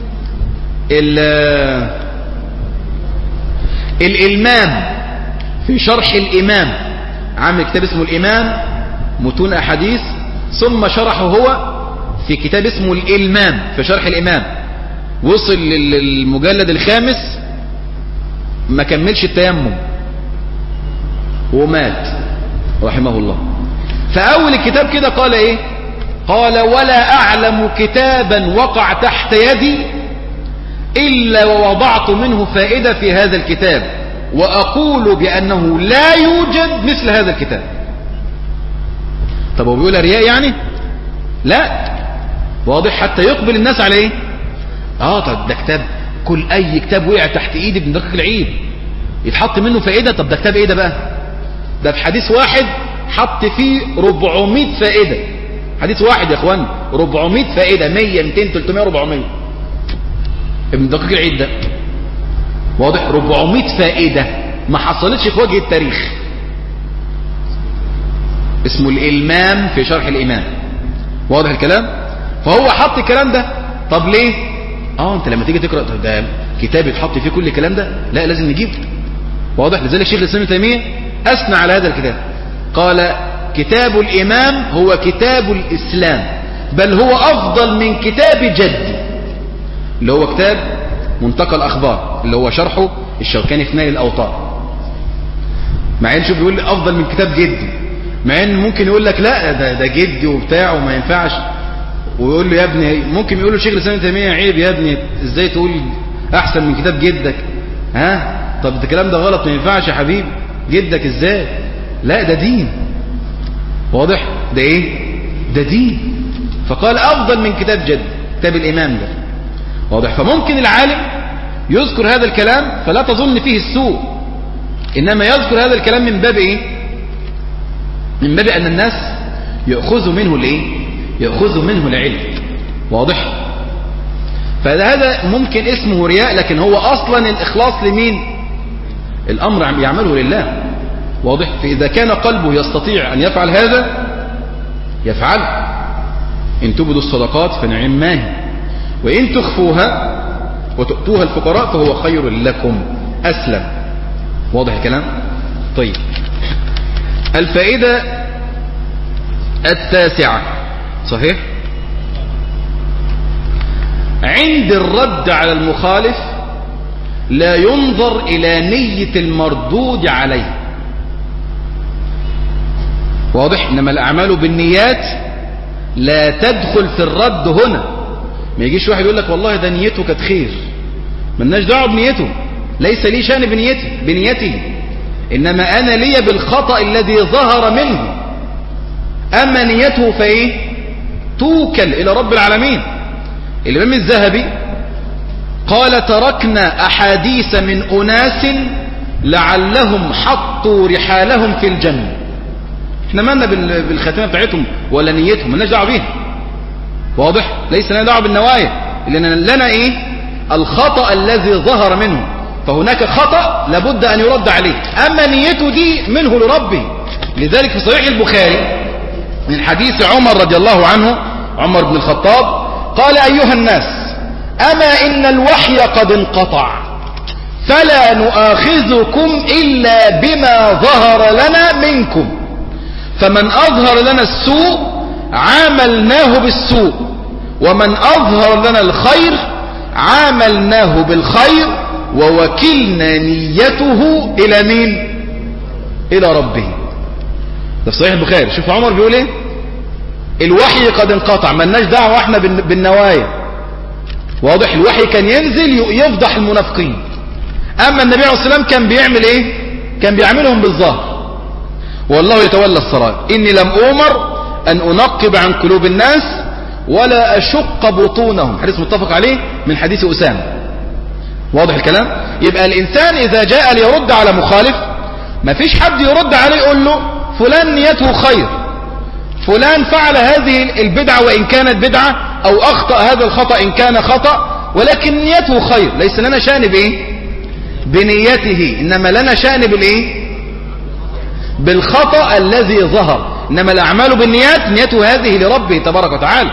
الإلمام في شرح الإمام، عامل كتاب اسمه الإمام متون أحاديث، ثم شرحه هو في كتاب اسمه الإلمام في شرح الإمام. وصل للمجلد الخامس ما كملش التيمم ومات رحمه الله. فأول الكتاب كده قال ايه؟ قال ولا أعلم كتابا وقع تحت يدي إلا ووضعت منه فائدة في هذا الكتاب وأقول بأنه لا يوجد مثل هذا الكتاب. طب هو بيقول رياء يعني؟ لا، واضح، حتى يقبل الناس على ايه؟ طب ده كتاب، كل أي كتاب وقع تحت إيد ابن دقيق العيد يتحط منه فائدة. طب ده كتاب ايه ده بقى؟ ده في حديث واحد حط فيه 400 فائدة. حديث واحد يا اخوان 400 فائدة، 100 200 300 400. ابن دقيق العيد ده واضح 400 فائدة ما حصلتش في وجه التاريخ. اسمه الإلمام في شرح الإمام. واضح الكلام؟ فهو حط الكلام ده. طب ليه؟ انت لما تيجي تقرأ ده كتاب يتحط فيه كل الكلام ده، لا لازم نجيب. واضح؟ لذلك شيخ الإسلام ابن تيمية أثنى على هذا الكتاب قال كتاب الإمام هو كتاب الإسلام، بل هو أفضل من كتاب جدي اللي هو كتاب منتقى الأخبار اللي هو شرحه الشوكاني في نيل الأوطار. مع ان شوف بيقول أفضل من كتاب جدي، مع ان ممكن يقول لك لا ده جدي وبتاع وما ينفعش، ويقول له يا ابني، ممكن يقول له شيخ الإسلام ابن تيمية عيب يا ابني ازاي تقول أحسن من كتاب جدك؟ طب ده الكلام ده غلط، ما ينفعش يا حبيبي، جدك ازاي؟ لا ده دين. واضح؟ ده ايه؟ ده دين. فقال افضل من كتاب جد، كتاب الامام ده. واضح؟ فممكن العالم يذكر هذا الكلام فلا تظن فيه السوء، انما يذكر هذا الكلام من باب ايه؟ من باب ان الناس يأخذوا منه الايه؟ يأخذوا منه العلم. واضح؟ فهذا ممكن اسمه رياء، لكن هو أصلا الإخلاص لمين؟ الأمر يعمله لله. واضح؟ فإذا كان قلبه يستطيع أن يفعل هذا يفعل. إن تبدوا الصدقات فنعم ما هي، وإن تخفوها وتؤتوها الفقراء فهو خير لكم أسلم. واضح الكلام؟ طيب، الفائدة التاسعة، صحيح؟ عند الرد على المخالف لا ينظر إلى نية المردود عليه. واضح؟ إنما الأعمال بالنيات لا تدخل في الرد هنا. ما يجيش واحد يقول لك والله ده نيته كانت خير، ملناش دعوه بنيته، ليس لي شأن بنيته، إنما أنا لي بالخطأ الذي ظهر منه. أما نيته فإيه؟ توكل إلى رب العالمين. الإمام الذهبي قال تركنا أحاديث من أناس لعلهم حطوا رحالهم في الجنة. احنا مالنا بالخاتمة بتاعتهم ولا نيتهم، مالناش دعوه بيها. واضح؟ ليس لنا دعوه بالنوايا، لنا ايه؟ الخطأ الذي ظهر منه، فهناك خطأ لابد أن يرد عليه. أما نيته دي منه لربه. لذلك في صحيح البخاري من حديث عمر رضي الله عنه، عمر بن الخطاب قال أيها الناس أما إن الوحي قد انقطع فلا نؤاخذكم إلا بما ظهر لنا منكم، فمن أظهر لنا السوء عاملناه بالسوء، ومن أظهر لنا الخير عاملناه بالخير، ووكلنا نيته إلى مين؟ إلى ربه. ده في صحيح البخاري. شوف عمر بيقول ايه؟ الوحي قد انقطع، ملناش دعوه احنا بالنوايا. واضح؟ الوحي كان ينزل يفضح المنافقين. اما النبي عليه الصلاه والسلام كان بيعمل ايه؟ كان بيعملهم بالظاهر، والله يتولى السرائر. اني لم أؤمر ان انقب عن قلوب الناس ولا اشق بطونهم، حديث متفق عليه من حديث أسامة. واضح الكلام؟ يبقى الانسان اذا جاء ليرد على مخالف ما فيش حد يرد عليه يقول له فلان نيته خير، فلان فعل هذه البدعة وإن كانت بدعة، أو أخطأ هذا الخطأ إن كان خطأ، ولكن نيته خير. ليس لنا شأن بإيه؟ بنيته، إنما لنا شأن بالإيه؟ بالخطأ الذي ظهر. إنما الأعمال بالنيات، نيته هذه لربه تبارك وتعالى.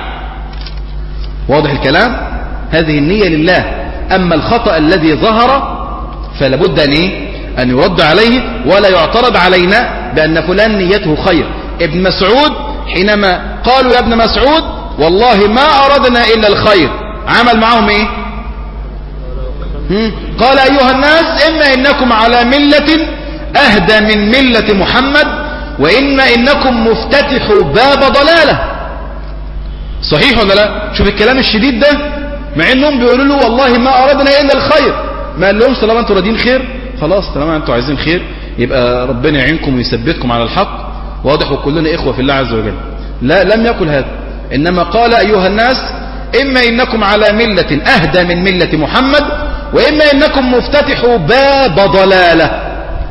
واضح الكلام؟ هذه النية لله. أما الخطأ الذي ظهر فلا بد أن يرد عليه، ولا يعترض علينا بأن فلان نيته خير. ابن مسعود حينما قالوا يا ابن مسعود والله ما أردنا إلا الخير، عمل معهم ايه؟ قال أيها الناس إنكم على ملة أهدى من ملة محمد، إنكم مفتتحوا باب ضلالة. صحيح ولا لا؟ شوف الكلام الشديد ده، مع انهم بيقولوا له والله ما أردنا إلا الخير، ما قال لهمش طالما انتوا راضين خير خلاص، طالما انتوا عايزين خير يبقى ربنا يعينكم ويثبتكم على الحق. واضح؟ وكلنا إخوة في الله عز وجل. لا، لم يقل هذا، إنما قال أيها الناس إنكم على ملة أهدى من ملة محمد، إنكم مفتتحوا باب ضلالة.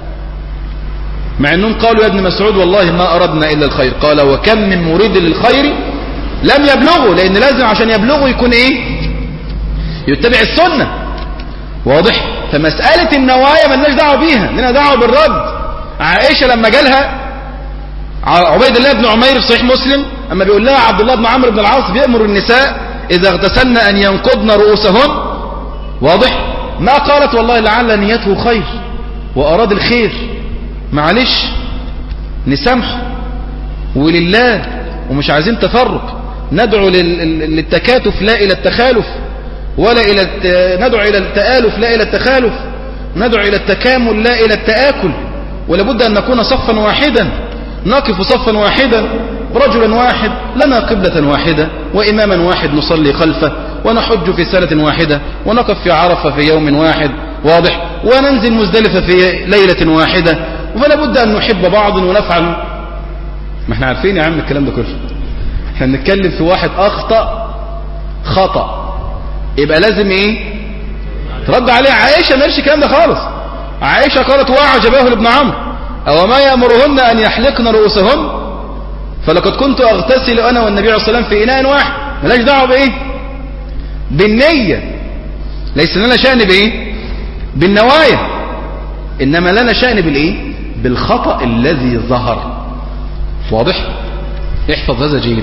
مع أنهم قالوا يا ابن مسعود والله ما أردنا إلا الخير. قال وكم من مريد للخير لم يبلغوا، لأن لازم عشان يبلغوا يكون يتبع السنة. واضح؟ فمسألة النوايا ملناش دعوة بيها، لنا دعوة بالرد. عائشة لما جالها عبيد الله بن عمير في صحيح مسلم، اما بيقول لها عبد الله بن عمرو بن العاص بيأمر النساء اذا اغتسلن ان ينقضن رؤوسهن. واضح؟ ما قالت والله لعل نيته خير واراد الخير، معلش نسامحه ولله، ومش عايزين تفرق، ندعو للتكاتف لا الى التخالف، ولا ندعو الى التآلف لا الى التخالف، ندعو الى التكامل لا الى التآكل. ولابد ان نكون صفا واحدا، نقف صفا واحدا، رجلا واحد لنا قبلة واحدة، وإماما واحد نصلي خلفه، ونحج في سنة واحدة، ونقف في عرفة في يوم واحد. واضح؟ وننزل مزدلفة في ليلة واحدة. فلا بد أن نحب بعض ونفعل. ما احنا عارفين يا عم الكلام ده كله، احنا بنتكلم في واحد أخطأ خطأ، يبقى لازم ترد عليه. عائشة ما قالش الكلام ده خالص. عائشة قالت وعجبه لابن عمرو أو ما يأمرهن أن يحلقن رؤوسهن، فلقد كنت أغتسل أنا والنبي عليه الصلاة والسلام في إناء واحد. ملاش دعوة بالنية. ليس لنا شأن بايه؟ بالنوايا، انما لنا شأن بالايه؟ بالخطأ الذي ظهر. واضح؟ احفظ هذا جيدا.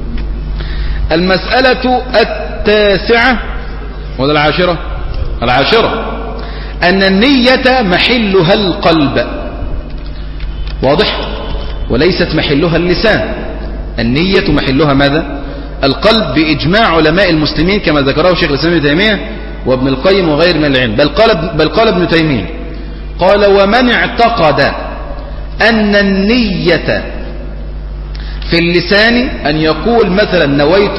المسألة التاسعة ولا العاشرة؟ العاشرة أن النية محلها القلب. واضح؟ وليست محلها اللسان. النية محلها ماذا؟ القلب بإجماع علماء المسلمين كما ذكره شيخ الإسلام ابن تيمية وابن القيم وغير من العلم. بل قال ابن تيمية قال ومن اعتقد أن النية في اللسان أن يقول مثلا نويت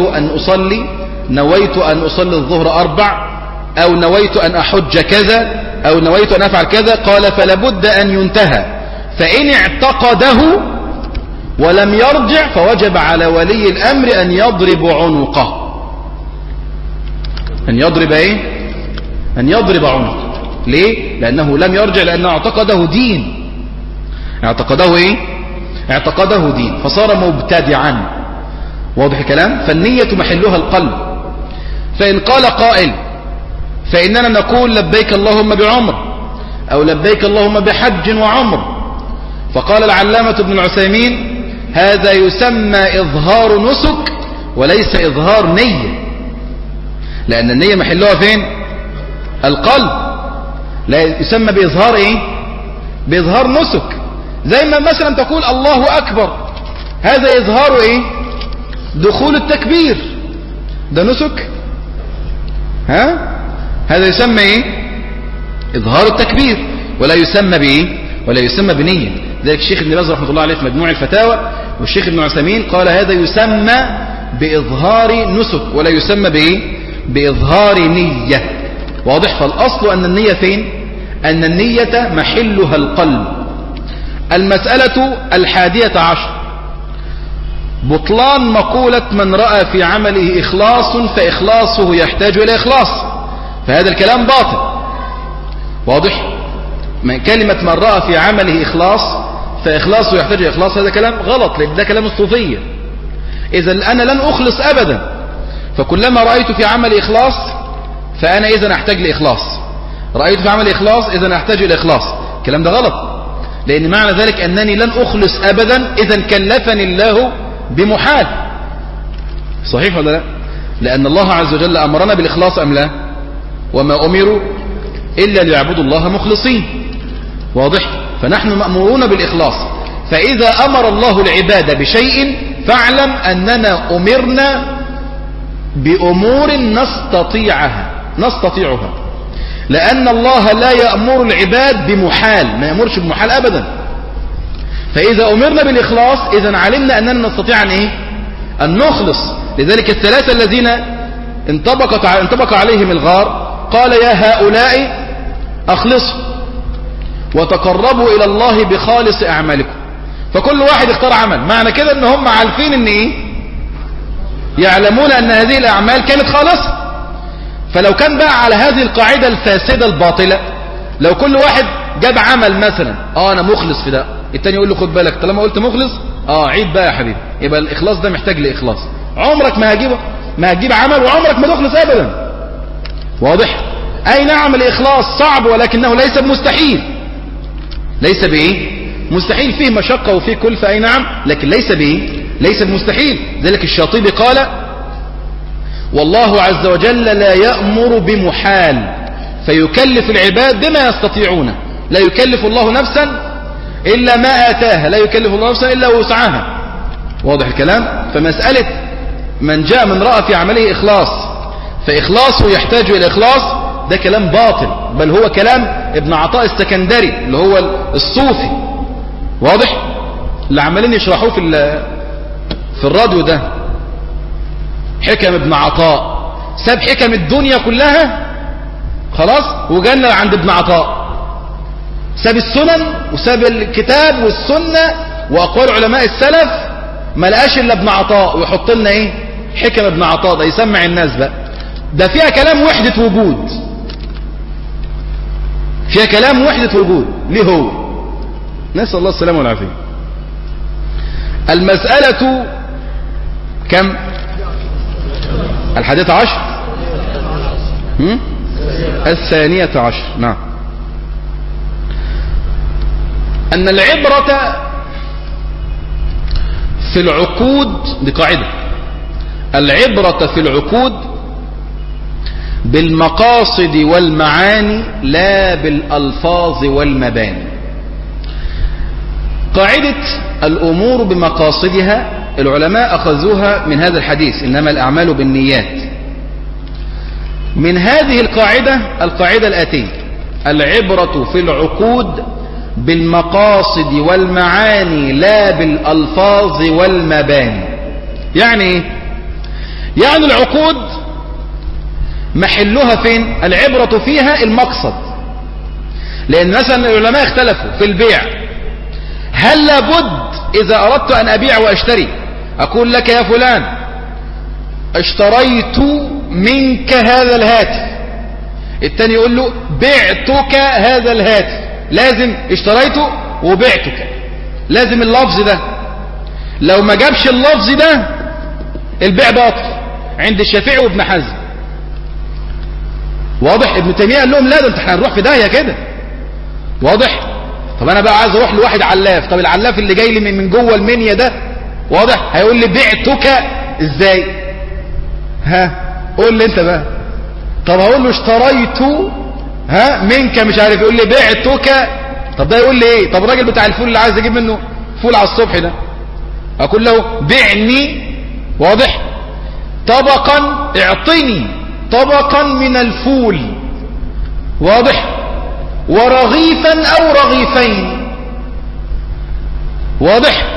أن أصلي الظهر 4 أو نويت أن أحج كذا أو نويت أن أفعل كذا، قال فلابد أن ينتهى. فإن اعتقده ولم يرجع فوجب على ولي الأمر أن يضرب عنقه. أن يضرب إيه؟ أن يضرب عنقه. ليه؟ لأنه لم يرجع، لأنه اعتقده دين. اعتقده إيه؟ اعتقده دين فصار مبتدعا. واضح الكلام؟ فالنية محلها القلب. فإن قال قائل فإننا نقول لبيك اللهم بعمر أو لبيك اللهم بحج وعمر، فقال العلامة ابن العثيمين هذا يسمى إظهار نسك وليس إظهار نية، لأن النية محلها فين؟ القلب. لا يسمى بإظهار إيه؟ بإظهار نسك. زي ما مثلا تقول الله أكبر، هذا إظهار إيه؟ دخول التكبير، ده نسك؟ هذا يسمى إيه؟ إظهار التكبير، ولا يسمى بإيه؟ ولا يسمى بنية. ذلك الشيخ ابن باز رحمة الله عليه في مجموع الفتاوى والشيخ ابن عثيمين قال هذا يسمى بإظهار نسك ولا يسمى بإيه؟ بإظهار نية. واضح؟ فالأصل أن النية فين؟ أن النية محلها القلب. المسألة 11 بطلان مقولة من رأى في عمله إخلاص فإخلاصه يحتاج إلى إخلاص، فهذا الكلام باطل. واضح؟ كلمة من رأى في عمله إخلاص فإخلاصه يحتاج إلى إخلاص هذا كلام غلط، لأن ده كلام الصوفية. إذا أنا لن أخلص أبدا، فكلما رأيت في عمل إخلاص فأنا إذن أحتاج لإخلاص، رأيت في عمل إخلاص إذن أحتاج إلى إخلاص. الكلام ده غلط، لأن معنى ذلك أنني لن أخلص أبدا، إذن كلفني الله بمحال. صحيح ولا لا؟ لأن الله عز وجل أمرنا بالإخلاص أم لا؟ وما أمروا إلا ليعبدوا الله مخلصين. واضح؟ فنحن مأمورون بالإخلاص. فإذا أمر الله العباد بشيء فاعلم أننا أمرنا بأمور نستطيعها، لأن الله لا يأمر العباد بمحال، ما يأمرش بمحال أبدا. فإذا أمرنا بالإخلاص إذن علمنا أننا نستطيع أن نخلص. لذلك الثلاثة الذين انطبق عليهم الغار قال يا هؤلاء أخلصوا وتقربوا إلى الله بخالص أعمالكم. فكل واحد اختار عمل، معنى كده ان هم عارفين ان ايه؟ يعلمون ان هذه الأعمال كانت خالصة. فلو كان بقى على هذه القاعدة الفاسدة الباطلة، لو كل واحد جاب عمل مثلا انا مخلص في ده، التاني يقول له خد بالك طالما قلت مخلص عيد بقى يا حبيبي، يبقى الإخلاص ده محتاج لإخلاص. عمرك ما هتجيب عمل وعمرك ما تخلص أبدا. واضح؟ أي نعم الإخلاص صعب ولكنه ليس بمستحيل. ليس بإيه؟ مستحيل، فيه مشقة وفيه كلفة، أي نعم، لكن ليس بإيه؟ ليس بمستحيل. ذلك الشاطبي قال والله عز وجل لا يأمر بمحال فيكلف العباد بما يستطيعون. لا يكلف الله نفسا إلا ما آتاها، لا يكلف الله نفسا إلا وسعها. واضح الكلام؟ فمسألة من جاء من رأى في عمله إخلاص فإخلاصه يحتاج إلى إخلاص، ده كلام باطل، بل هو كلام ابن عطاء السكندري اللي هو الصوفي. واضح؟ اللي عمالين يشرحوه في الراديو ده حكم ابن عطاء، ساب حكم الدنيا كلها خلاص وجانا عند ابن عطاء، ساب السنن وساب الكتاب والسنة وأقوال علماء السلف، ما لقاش إلا ابن عطاء ويحط لنا إيه؟ حكم ابن عطاء. ده يسمع الناس بقى، ده فيها كلام وحدة وجود، فيها كلام وحدة وجود. ليه هو؟ نسأل الله السلامة والعافية. المسألة كم؟ 11. الثانية عشر. نعم. أن العبرة في العقود، دي قاعدة، العبرة في العقود بالمقاصد والمعاني لا بالألفاظ والمباني. قاعدة الأمور بمقاصدها العلماء أخذوها من هذا الحديث إنما الأعمال بالنيات. من هذه القاعدة الآتية: العبرة في العقود بالمقاصد والمعاني لا بالألفاظ والمباني. يعني يعني العقود محلها فين؟ العبرة فيها المقصد. لأن مثلا العلماء اختلفوا في البيع، هل لابد إذا أردت أن أبيع وأشتري أقول لك يا فلان اشتريت منك هذا الهاتف، التاني يقول له بعتك هذا الهاتف، لازم اشتريته وبعتك، لازم اللفظ ده. لو ما جابش اللفظ ده البيع باطل عند الشافعي وابن حزم. واضح؟ ابن تيمية قال لهم لا، ده احنا هنروح في داهية كده. واضح؟ طب انا بقى عايز اروح لواحد علاف، طب العلاف اللي جاي لي من جوه المنيا ده، واضح، هيقول لي بعتك ازاي؟ ها قول لي انت بقى. طب هقول له اشتريت منك مش عارف، يقول لي بعتك. طب ده يقول لي ايه؟ طب الراجل بتاع الفول اللي عايز اجيب منه فول على الصبح ده اقول له بعني، واضح، طبقا، اعطني طبقا من الفول، واضح، ورغيفا او رغيفين، واضح،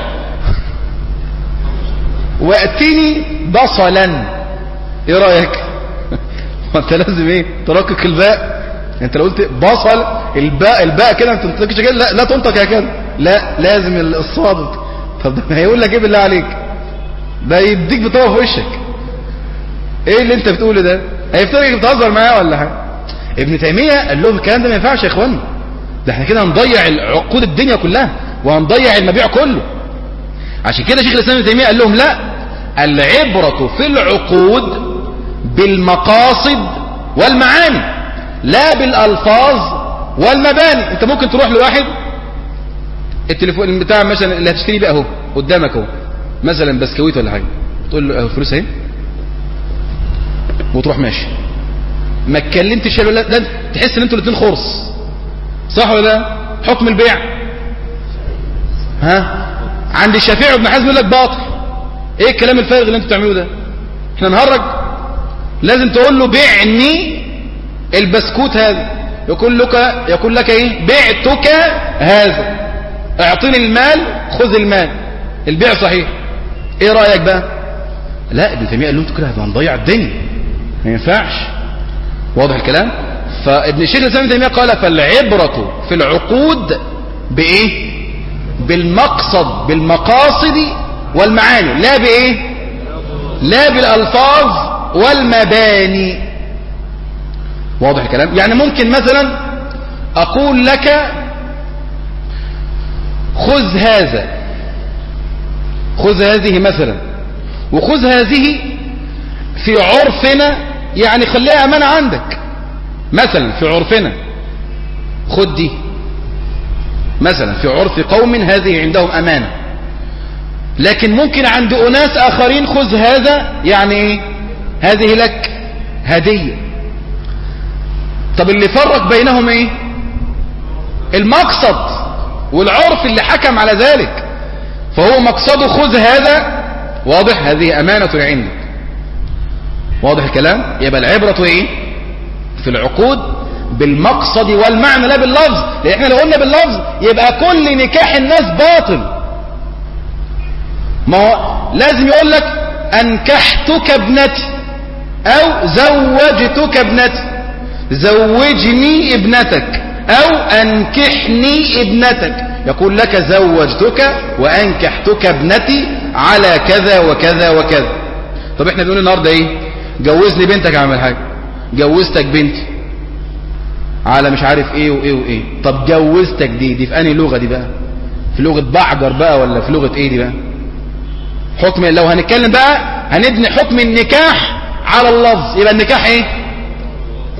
واتني بصلا. ايه رايك؟ انت لازم ايه؟ ترقق الباء. انت لو قلت بصل الباء كده ما تنطقش كده، لا تنطق يا كده، لا لازم الصاد. طب ده هيقول لك ايه بالله عليك؟ ده يديك بطاقه في وشك. ايه اللي انت بتقوله ده؟ هيفتكرك بتهزر معاه ولا حاجه؟ ابن تيميه قال لهم الكلام ده ما ينفعش يا اخوانا، ده احنا كده هنضيع عقود الدنيا كلها وهنضيع المبيع كله. عشان كده شيخ الاسلام ابن تيميه قال لهم لا، العبره في العقود بالمقاصد والمعاني لا بالالفاظ والمباني. انت ممكن تروح لواحد التليفون بتاع مثلا اللي هتشتري بقى اهو قدامك اهو، مثلا بسكويت ولا حاجه، تقول له اهو فلوس اهي، وتروح ماشي، ما اتكلمتش ولا لا، تحس ان انتوا الاثنين خرص، صح ولا لا؟ حكم البيع عند الشافعي وابن حزم يقول لك باطل. ايه الكلام الفارغ اللي انتوا بتعملوه ده؟ احنا نهرج؟ لازم تقول له بيعني البسكوت هذا، يقول لك ايه؟ بعتك هذا، اعطيني المال خذ المال، البيع صحيح. ايه رايك بقى؟ لا، ابن تيميه قال لهم انتوا كده هنضيع الدنيا، ما ينفعش. واضح الكلام؟ فابن الشيخ الاسلام ابن تيميه قال فالعبره في العقود بايه؟ بالمقصد، بالمقاصد والمعاني، لا بايه؟ لا بالالفاظ والمباني. واضح الكلام؟ يعني ممكن مثلا اقول لك خذ هذا، خذ هذه مثلا، وخذ هذه في عرفنا، يعني خليها امانه عندك مثلا في عرفنا، خذ دي مثلا في عرف قوم هذه عندهم امانه. لكن ممكن عند اناس اخرين خذ هذا، يعني ايه؟ هذه لك هديه. طب اللي فرق بينهم ايه؟ المقصد والعرف اللي حكم على ذلك. فهو مقصده خذ هذا، واضح، هذه امانه عندك. واضح الكلام؟ يبقى العبره ايه في العقود؟ بالمقصد والمعنى لا باللفظ. لان احنا لو قلنا باللفظ يبقى كل نكاح الناس باطل. ما هو لازم يقول لك انكحتك ابنتي او زوجتك ابنتي، زوجني ابنتك او انكحني ابنتك، يقول لك زوجتك وانكحتك ابنتي على كذا وكذا وكذا. طب احنا بنقول النهارده ايه؟ جوزني بنتك، اعمل حاجه، جوزتك بنتي على مش عارف ايه وايه وايه. طب جوزتك دي في انهي لغه دي بقى؟ في لغه بعجر بقى ولا في لغه ايه دي بقى؟ حكم لو هنتكلم بقى هنبني حكم النكاح على اللفظ، يبقى النكاح ايه؟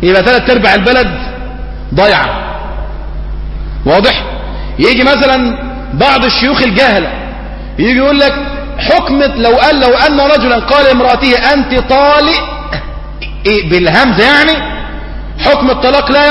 يبقى 3/4 البلد ضيعة. واضح؟ يجي مثلا بعض الشيوخ الجهلة يجي يقول لك حكم لو أن رجلا قال امرأته أنت طالق إيه بالهمزة، يعني حكم الطلاق لا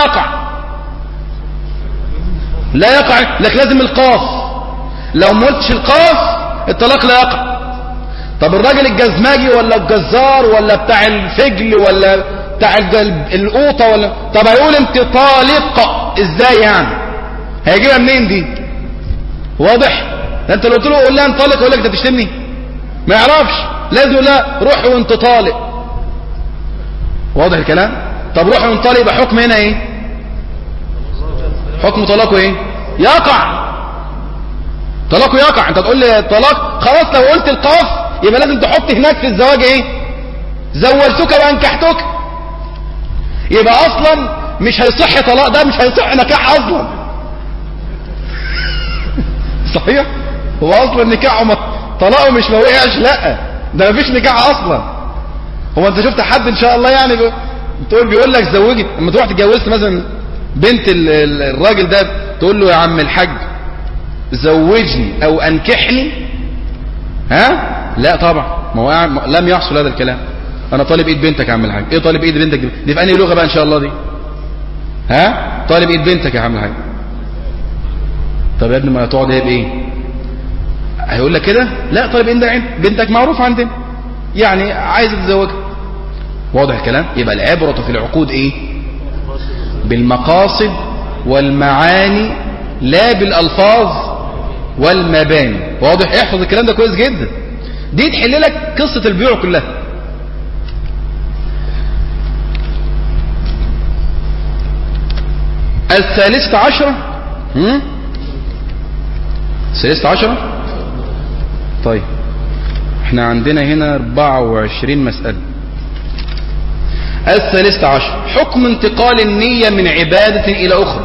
يقع لك لازم القاف، لو ما قلتش القاف الطلاق لا يقع. طب الراجل الجزماجي ولا الجزار ولا بتاع الفجل ولا بتاع القوطة ولا، طب هيقول انت طالق ازاي يعني؟ هيجيبها منين دي؟ واضح؟ انت لو قلت له قول لها انطلق يقول لك انت بتشتمني، ما يعرفش، لازم يقول لها روح وانت طالق. واضح الكلام؟ طب روح وانطلق يبقى حكم هنا ايه؟ حكم طلاقه ايه؟ يقع. طلاقه يقع. انت تقول لي طلاق خلاص، لو قلت القاف يبقى لازم تحط هناك في الزواج ايه؟ زوجتك وانكحتك. يبقى اصلا مش هيصح طلاق، ده مش هيصح نكاح اصلا. صحيح؟ هو اصلا نكاحه طلاقه مش ما وقعش، لا ده مفيش نكاح اصلا. هو انت شفت حد ان شاء الله يعني بيقول لك زوجي، لما تروح تجوزت مثلا بنت الراجل ده تقول له يا عم الحاج زوجني او انكحني، ها؟ لا طبعا، ما هو لم يحصل هذا الكلام. انا طالب ايد بنتك يا عم الحاج. ايه طالب ايد بنتك دي في انهي لغه بقى ان شاء الله دي؟ ها؟ طالب ايد بنتك يا عم الحاج. طب يا ابني ما تقعد ايه بايه؟ هيقول لك كده لا طالب ايد بنتك معروف عندنا، يعني عايز تتزوجها. واضح الكلام؟ يبقى العبره في العقود ايه؟ بالمقاصد والمعاني لا بالالفاظ والمباني. واضح؟ احفظ الكلام ده كويس جدا، دي تحل لك قصه البيوع كلها. الثالثة عشرة. طيب احنا عندنا هنا 24 مسألة. الثالثة عشر حكم انتقال النية من عبادة إلى أخرى.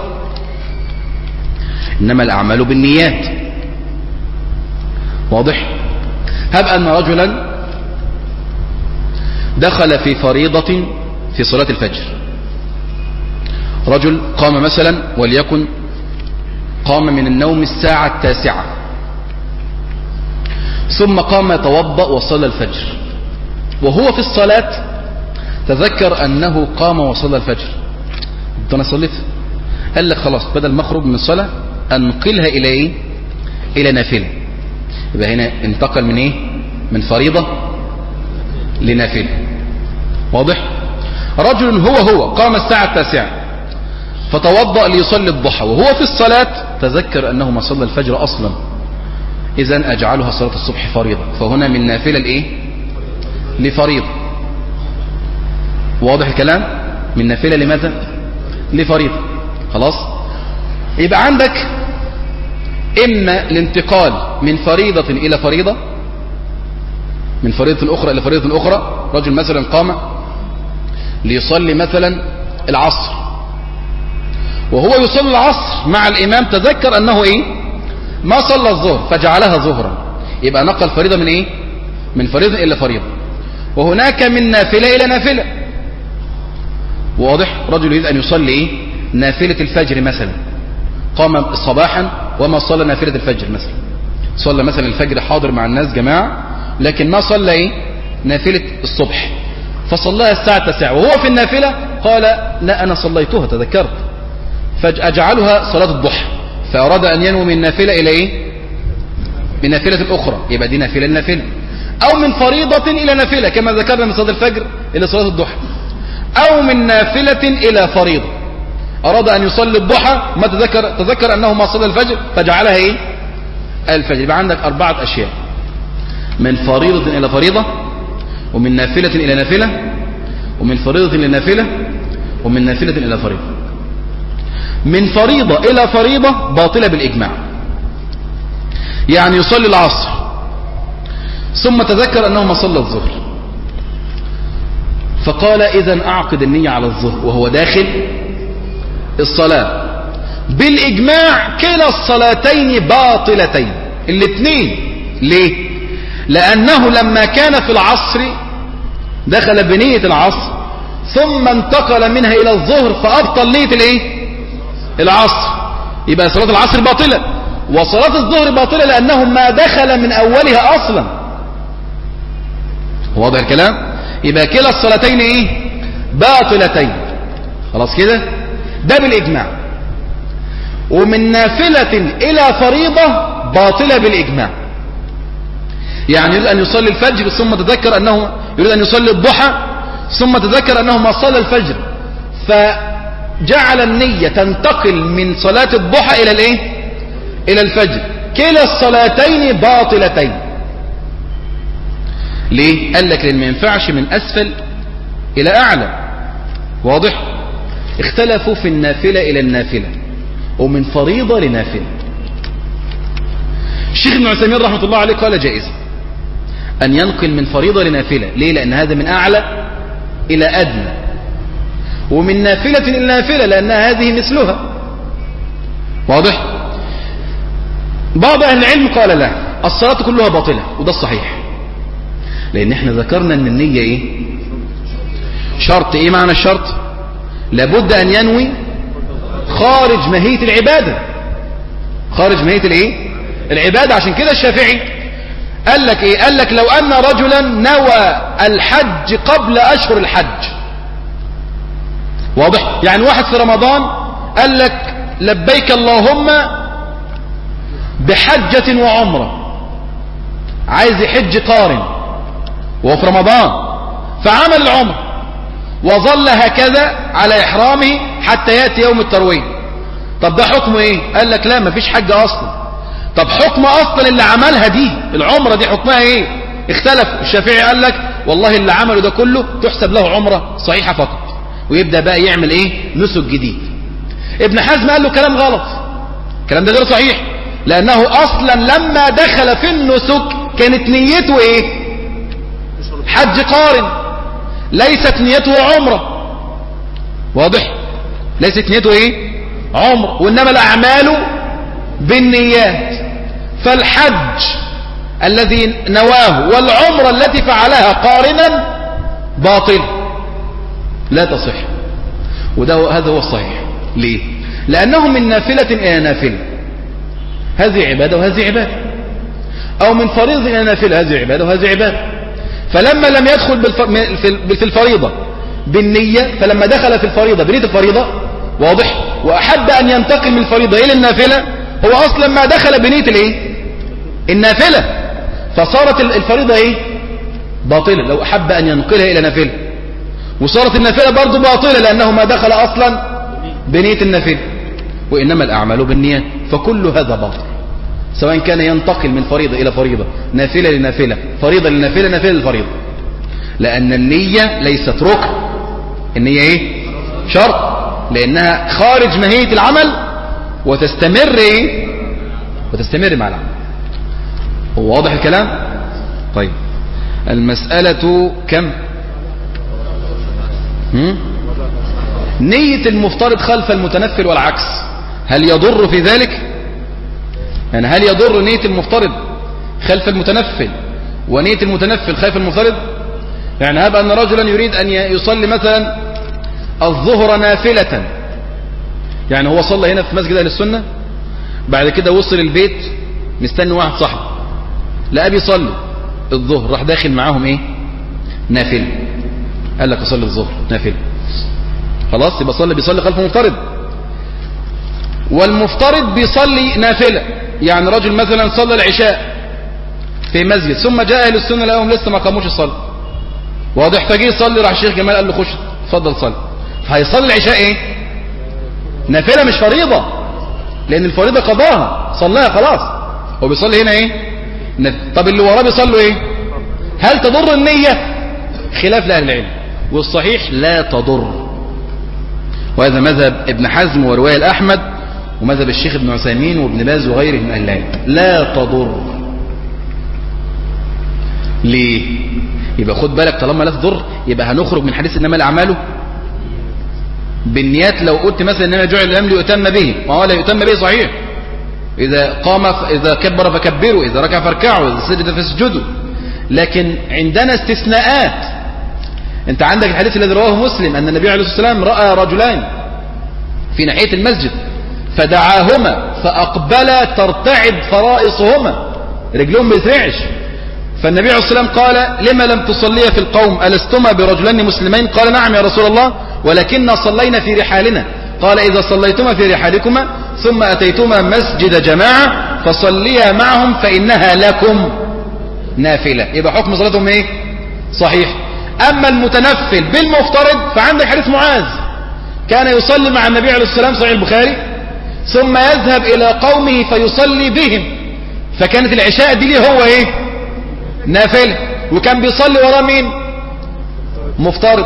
إنما الأعمال بالنيات. واضح؟ هب أن رجلا دخل في فريضة في صلاة الفجر. رجل قام مثلا وليكن قام من النوم الساعة 9، ثم قام يتوضأ وصلى الفجر، وهو في الصلاة تذكر أنه قام وصلى الفجر. أنا صليت، قال لك خلاص بدل ما أخرج من الصلاة أنقلها إلى إيه؟ إلى نافلة. يبقى هنا انتقل من إيه؟ من فريضة لنافلة. واضح؟ رجل هو قام الساعة 9 فتوضأ ليصلي الضحى، وهو في الصلاة تذكر أنه ما صلى الفجر أصلا، إذن أجعلها صلاة الصبح فريضة، فهنا من نافلة لإيه؟ لفريضة. واضح الكلام؟ من نافلة لماذا؟ لفريضة. خلاص؟ يبقى عندك إما الانتقال من فريضة إلى فريضة، من فريضة أخرى إلى فريضة أخرى. رجل مثلا قام ليصلي مثلا العصر، وهو يصلي العصر مع الإمام تذكر أنه إيه؟ ما صلى الظهر فجعلها ظهرا، يبقى نقل فريضة من إيه؟ من فريضة إلى فريضة. وهناك من نافلة إلى نافلة. واضح؟ رجل يريد أن يصلي إيه؟ نافلة الفجر مثلا، قام صباحا وما صلى نافلة الفجر مثلا، صلى مثلا الفجر حاضر مع الناس جماعة، لكن ما صلى إيه؟ نافلة الصبح، فصلىها الساعة 9 وهو في النافلة قال لا أنا صليتها تذكرت فأجعلها صلاة الضحى، فأراد أن ينوي من نافلة إلى إيه؟ من نافلة أخرى، يبقى دي نافلة النافلة. أو من فريضة إلى نافلة كما ذكرنا من صلاة الفجر إلى صلاة الضحى، أو من نافلة إلى فريضة، أراد أن يصلي الضحى ما تذكر أنه ما صلى الفجر فجعلها إيه؟ الفجر. يبقى عندك 4 أشياء: من فريضة إلى فريضة، ومن نافلة إلى نافلة، ومن فريضة إلى نافلة، ومن نافلة إلى فريضة. من فريضة إلى فريضة باطلة بالإجماع، يعني يصلي العصر ثم تذكر أنه ما صلى الظهر فقال إذن أعقد النية على الظهر وهو داخل الصلاة. بالإجماع كلا الصلاتين باطلتين الاثنين. ليه؟ لأنه لما كان في العصر دخل بنية العصر ثم انتقل منها إلى الظهر فأبطل نية الايه العصر، يبقى صلاة العصر باطلة، وصلاة الظهر باطلة لأنه ما دخل من أولها أصلا. واضح الكلام؟ يبقى كلا الصلاتين ايه باطلتين. خلاص كده، ده بالإجماع. ومن نافلة إلى فريضة باطلة بالإجماع. يعني يريد أن يصلي الفجر ثم تذكر أنه يريد أن يصلي الضحى ثم تذكر أنه ما صلى الفجر، فجعل النية تنتقل من صلاة الضحى إلى الإيه؟ إلى الفجر. كلا الصلاتين باطلتين. ليه؟ قال لك لأن ما ينفعش من أسفل إلى أعلى. واضح؟ اختلفوا في النافلة إلى النافلة ومن فريضة لنافلة. الشيخ ابن عثيمين رحمة الله عليه قال جائز أن ينقل من فريضة لنافلة. ليه؟ لأن هذا من أعلى إلى أدنى، ومن نافلة إلى نافلة لأن هذه مثلها. واضح؟ بعض أهل العلم قال لا، الصلاة كلها باطلة، وده الصحيح، لأن احنا ذكرنا أن النية إيه؟ شرط. إيه معنى الشرط؟ لابد أن ينوي خارج ماهية العبادة، خارج ماهية الإيه؟ العبادة. عشان كده الشافعي قال لك إيه؟ قال لك لو أن رجلا نوى الحج قبل أشهر الحج. واضح؟ يعني واحد في رمضان قال لك لبيك اللهم بحجة وعمرة، عايز يحج قارن وهو في رمضان، فعمل العمر وظل هكذا على إحرامه حتى يأتي يوم التروية. طب ده حكمه إيه؟ قال لك لا، مفيش حج أصلا. طب حكم أصلا اللي عملها دي العمرة دي حكمها إيه؟ اختلف. الشافعي قال لك والله اللي عمله ده كله تحسب له عمرة صحيحة فقط، ويبدأ بقى يعمل إيه؟ نسك جديد. ابن حزم قال له كلام غلط، الكلام ده غير صحيح، لأنه أصلا لما دخل في النسك كانت نيته إيه؟ حج قارن، ليست نيته عمرة. واضح؟ ليست نيته إيه؟ عمر، وإنما الأعمال بالنيات. فالحج الذي نواه والعمرة التي فعلها قارنا باطل لا تصح. هذا هو الصحيح. ليه؟ لأنه من نافلة إلى نافلة، هذه عبادة وهذه عبادة، أو من فريضة إلى نافلة، هذه عبادة وهذه عبادة. فلما لم يدخل في الفريضة بالنية، فلما دخل في الفريضة بنية الفريضة، واضح، وأحب أن ينتقل من الفريضة إلى النافلة، هو أصلا ما دخل بنية الإيه؟ النافلة، فصارت الفريضة إيه؟ باطلة لو أحب أن ينقلها إلى نافلة، وصارت النافلة برضو باطلة لأنه ما دخل أصلا بنية النافلة. وإنما الأعمال بالنيات، فكل هذا باطل، سواء كان ينتقل من فريضة إلى فريضة، نافلة لنافلة، فريضة لنافلة، نافلة للفريضة، لأن النية ليست ركن، النية إيه؟ شرط، لأنها خارج ماهية العمل وتستمر إيه؟ وتستمر مع العمل. واضح الكلام؟ طيب، المسألة كم؟ نية المفترض خلف المتنفل والعكس، هل يضر في ذلك؟ يعني هل يضر نية المفترض خلف المتنفل ونية المتنفل خلف المفترض؟ يعني هب أن رجلا يريد أن يصلي مثلا الظهر نافلة، يعني هو صلى هنا في مسجد أهل السنة، بعد كده وصل البيت مستني واحد صاحبه لقى بيصلي الظهر، راح داخل معاهم ايه؟ نافلة، قال لك اصلي الظهر نافلة، خلاص يبقى بيصلي خلف المفترض. والمفترض بيصلي نافلة، يعني رجل مثلا صلى العشاء في مسجد ثم جاء اهل السنة لقاهم لسه ما قاموش الصلاة، واضح، فجي يصلي، راح الشيخ جمال قال له خش اتفضل صلي، فهيصلي العشاء ايه؟ نافلة مش فريضة، لان الفريضة قضاها صلاها خلاص، هو بيصلي هنا ايه؟ طب اللي وراه بيصلوا ايه؟ هل تضر النية؟ خلاف لأهل العلم، والصحيح لا تضر، وهذا مذهب ابن حزم ورواية الأحمد ومذهب الشيخ ابن عثيمين وابن باز وغيره من أهل العلم، لا تضر. ليه؟ يبقى خد بالك، طالما لا تضر يبقى هنخرج من حديث إنما الأعمال بالنيات. لو قلت مثلا إنما جعل الأمر ليؤتم به، ما هو لا يؤتم به صحيح، إذا قام إذا كبر فكبروا، إذا ركع فاركعوا، إذا سجد فاسجدوا، لكن عندنا استثناءات، انت عندك الحديث الذي رواه مسلم أن النبي عليه الصلاة والسلام رأى رجلان في ناحية المسجد فدعاهما فأقبلا ترتعد فرائصهما، رجلهم بيترعش. فالنبي عليه الصلاة والسلام قال لما لم تصليا في القوم ألستما برجلين مسلمين؟ قال نعم يا رسول الله ولكننا صلينا في رحالنا. قال إذا صليتما في رحالكما ثم أتيتما مسجد جماعة فصليا معهم فإنها لكم نافلة. يبقى حكم صلاتهم ايه؟ صحيح. أما المتنفل بالمفترض فعندك حديث معاذ كان يصلي مع النبي عليه الصلاة والسلام صحيح البخاري ثم يذهب إلى قومه فيصلي بهم، فكانت العشاء دي ليه هو ايه؟ نافلة، وكان بيصلي وراه مين؟ مفترض.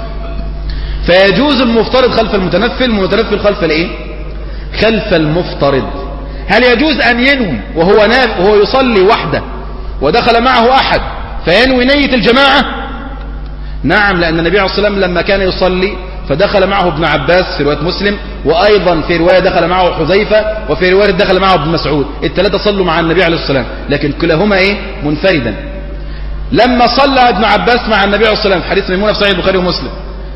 فيجوز المفترض خلف المتنفل، المتنفل خلف الايه؟ خلف المفترض. هل يجوز أن ينوي وهو يصلي وحده ودخل معه أحد فينوي نية الجماعة؟ نعم، لأن النبي عليه الصلاة والسلام لما كان يصلي فدخل معه ابن عباس في رواية مسلم، وأيضا في رواية دخل معه حذيفة، وفي رواية دخل معه ابن مسعود، الثلاثة صلوا مع النبي عليه الصلاة والسلام لكن كلاهما ايه؟ منفردا. لما صلى ابن عباس مع النبي عليه الصلاة والسلام في حديث ميمونة في صحيح البخاري ومسلم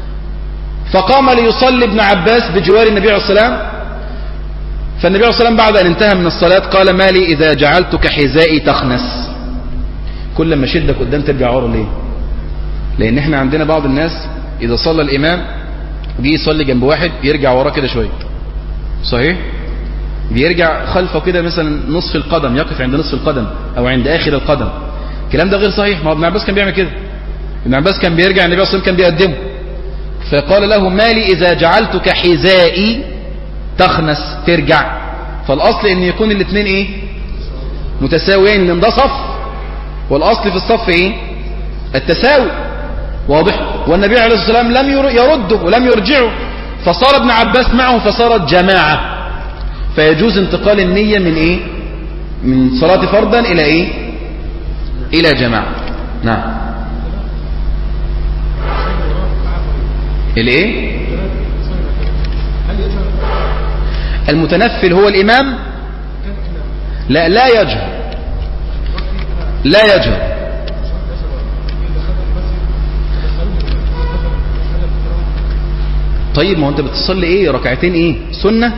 فقام ليصلي ابن عباس بجوار النبي عليه الصلاة والسلام، فالنبي عليه الصلاة والسلام بعد أن انتهى من الصلاة قال ما لي إذا جعلتك حذائي تخنس؟ كل ما شدك قدام ترجع ورا ليه؟ لأن احنا عندنا بعض الناس إذا صلى الإمام بيجي يصلي جنب واحد يرجع وراه كده شوية، صحيح؟ بيرجع خلفه كده مثلا نصف القدم، يقف عند نصف القدم أو عند آخر القدم. الكلام ده غير صحيح. ما ابن عباس كان بيعمل كده، ابن عباس كان بيرجع النبي صلى الله عليه وسلم كان بيقدمه، فقال له ما لي إذا جعلتك حذائي تخنس؟ ترجع. فالأصل إن يكون الاثنين إيه؟ متساويين، لأن ده صف والأصل في الصف إيه؟ التساوي، واضح؟ والنبي عليه الصلاة والسلام لم يرده ولم يرجعه، فصار ابن عباس معه فصارت جماعة. فيجوز انتقال النية من إيه؟ من صلاة فردا إلى إيه؟ إلى جماعة. نعم. الإيه؟ المتنفل هو الإمام؟ لا يجهر، لا يجهر. طيب ما هو انت بتصلي ايه؟ ركعتين ايه؟ سنة؟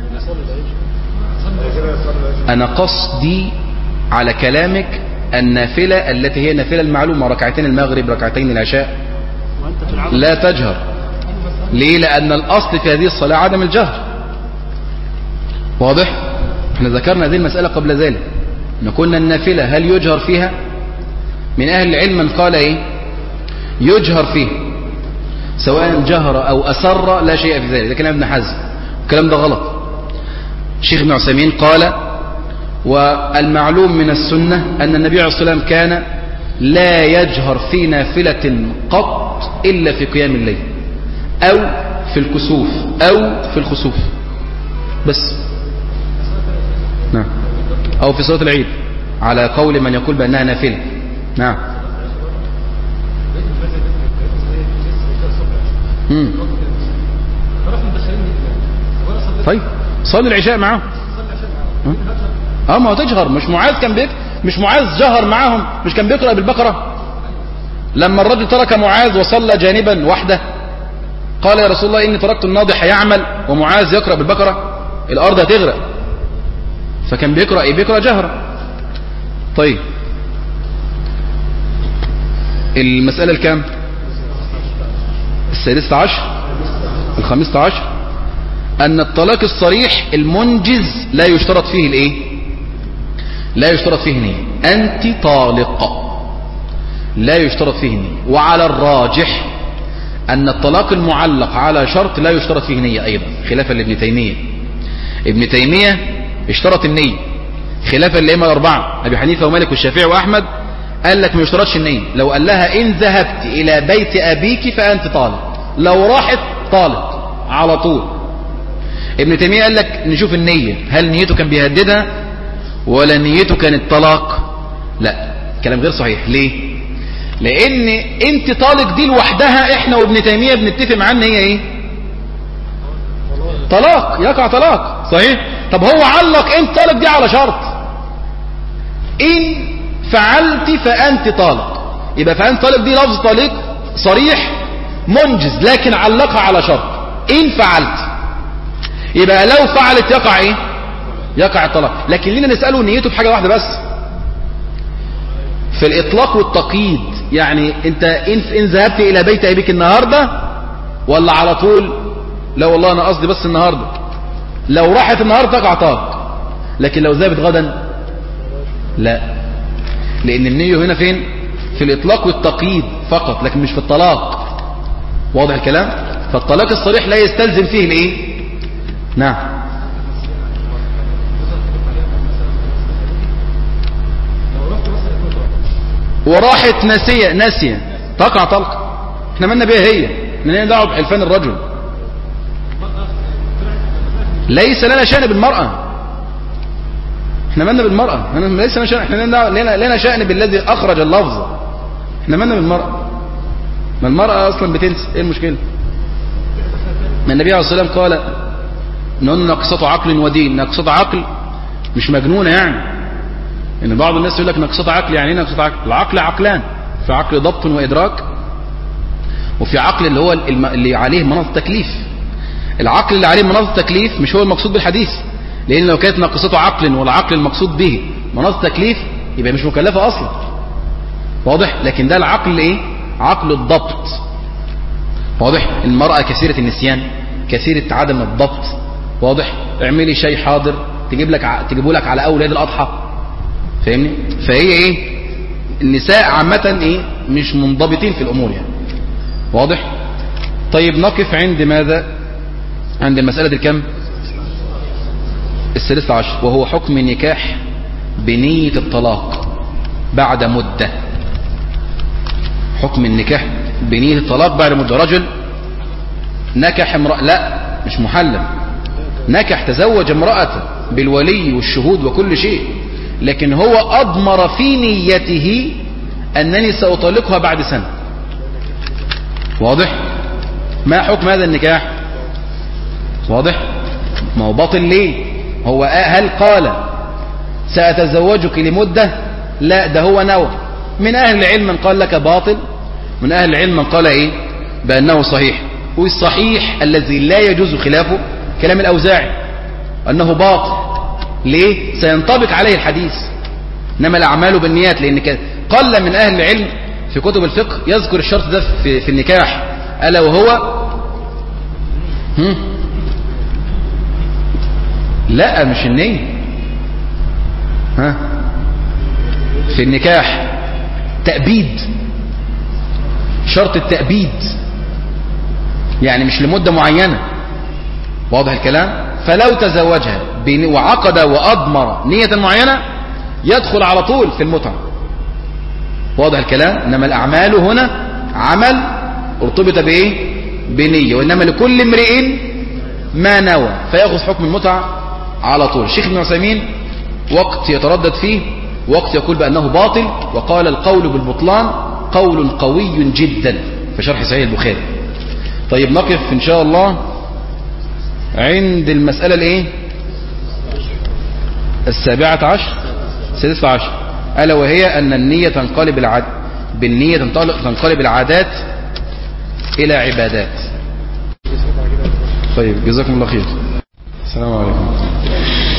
انا قصدي على كلامك النافلة التي هي نافلة المعلومة، ركعتين المغرب، ركعتين العشاء، لا تجهر. ليه؟ لأن الأصل في هذه الصلاة عدم الجهر، واضح؟ احنا ذكرنا هذه المسألة قبل ذلك، ان قلنا النافلة هل يجهر فيها؟ من أهل العلم من قال ايه؟ يجهر فيه، سواء جهر أو أسر لا شيء في ذلك. ده كلام ابن حزم، الكلام ده غلط. الشيخ ابن عثيمين قال والمعلوم من السنة أن النبي عليه الصلاة والسلام كان لا يجهر في نافلة قط إلا في قيام الليل أو في الكسوف أو في الخسوف بس. نعم. أو في صلاة العيد على قول من يقول بأنها نافلة. نعم. طيب صلي العشاء معاهم. ما هو تجهر. مش معاذ كان مش معاذ جهر معاهم، مش كان بيقرأ بالبقرة لما الرجل ترك معاذ وصلى جانبا وحده؟ قال يا رسول الله إني تركت الناضح يعمل ومعاذ يقرأ بالبقرة، الأرض هتغرق. فكان بيقرأ ايه؟ بيقرأ جهرا. طيب المسألة الكام؟ السادسة عشر، الخامسة عشر، أن الطلاق الصريح المنجز لا يشترط فيه الايه؟ لا يشترط فيه نية. أنت طالق، لا يشترط فيه نية. وعلى الراجح أن الطلاق المعلق على شرط لا يشترط فيه نية أيضا، خلافا لابن تيمية. ابن تيمية اشترط النية خلافا للأئمة الأربعة أبي حنيفة ومالك والشافعي وأحمد، قال لك ما يشترطش النية. لو قال لها إن ذهبت إلى بيت أبيك فأنت طالق، لو راحت طالق على طول. ابن تيمية قال لك نشوف النية، هل نيته كان بيهددها ولا نيته كانت طلاق؟ لا، كلام غير صحيح. ليه؟ لأن انت طالق دي لوحدها احنا وابن تيمية بنتفق معاه ان هي ايه؟ طلاق، يقع طلاق، صحيح؟ طب هو علق انت طالق دي على شرط، إن فعلت فأنت طالق. يبقى فأنت طالق دي لفظ طالق صريح منجز، لكن علقها على شرط إن فعلت. يبقى لو فعلت يقع إيه؟ يقع الطلاق. لكن لنا نسأله نيته في حاجة واحدة بس، في الإطلاق والتقييد. يعني أنت إن ذهبت إلى بيت أبيك النهاردة ولا على طول؟ لا والله أنا قصدي بس النهاردة. لو راحت النهاردة تقع طلاق، لكن لو ذهبت غدا لا، لأن النية هنا فين؟ في الإطلاق والتقييد فقط، لكن مش في الطلاق. واضح الكلام؟ فالطلاق الصريح لا يستلزم فيه الإيه؟ نعم. وراحت ناسية تقع طلق. احنا مالنا بيها هي، من دعوه بحلفان الرجل. ليس لنا شأن بالمرأة، احنا مالنا بالمرأة، ليس لنا شأن، احنا لنا شأن بالذي اخرج اللفظ. احنا مالنا بالمرأة، ما المرأة اصلا بتنسى، ايه المشكلة؟ ما النبي عليه الصلاة والسلام قال ان ناقصة عقل ودين. ناقصة عقل مش مجنونة يعني، ان بعض الناس يقول لك ناقصة عقل. يعني ايه ناقصة عقل؟ العقل عقلان، في عقل ضبط وادراك، وفي عقل اللي هو اللي عليه مناط التكليف. العقل اللي عليه مناط التكليف مش هو المقصود بالحديث، لان لو كانت ناقصته عقل والعقل المقصود به مناط التكليف يبقى مش مكلفة اصلا. واضح؟ لكن ده العقل ايه؟ عقل الضبط. واضح؟ المرأة كثيرة النسيان، كثيرة عدم الضبط. واضح؟ اعملي شيء حاضر تجيبوا لك على اول عيد الاضحى. فاهمني؟ فهي ايه؟ النساء عامة ايه؟ مش منضبطين في الامور يعني. واضح؟ طيب نقف عند ماذا؟ عند المسألة الكم؟ الثالثة عشر، وهو حكم النكاح بنية الطلاق بعد مدة. حكم النكاح بنية الطلاق بعد مدة. رجل نكح امرأة، لا مش محلل، نكح تزوج امرأة بالولي والشهود وكل شيء، لكن هو أضمر في نيته أنني سأطلقها بعد سنة. واضح؟ ما حكم هذا النكاح؟ واضح؟ ما هو باطل ليه؟ هو هل قال سأتزوجك لمدة؟ لا، ده هو نوى. من أهل العلم من قال لك باطل، من أهل العلم من قال إيه؟ بأنه صحيح. والصحيح الذي لا يجوز خلافه كلام الأوزاعي أنه باطل. ليه؟ سينطبق عليه الحديث إنما الأعمال بالنيات. لأن قل من أهل العلم في كتب الفقه يذكر الشرط ده في النكاح، ألا وهو لا مش النية في النكاح تأبيد، شرط التأبيد يعني مش لمدة معينة. واضح الكلام؟ فلو تزوجها وعقد وأضمر نية معينة يدخل على طول في المتعة. واضح الكلام؟ إنما الأعمال هنا عمل ارتبط بإيه؟ بنية، وإنما لكل امرئ ما نوى، فيأخذ حكم المتعة على طول. الشيخ ابن عثيمين وقت يتردد فيه، وقت يقول بأنه باطل، وقال القول بالبطلان قول قوي جدا في شرح صحيح البخاري. طيب نقف إن شاء الله عند المسألة الايه؟ السابعة عشر، السادسة عشر، ألا وهي أن النية تنقلب العادات إلى عبادات. طيب جزاكم الله خير. السلام عليكم.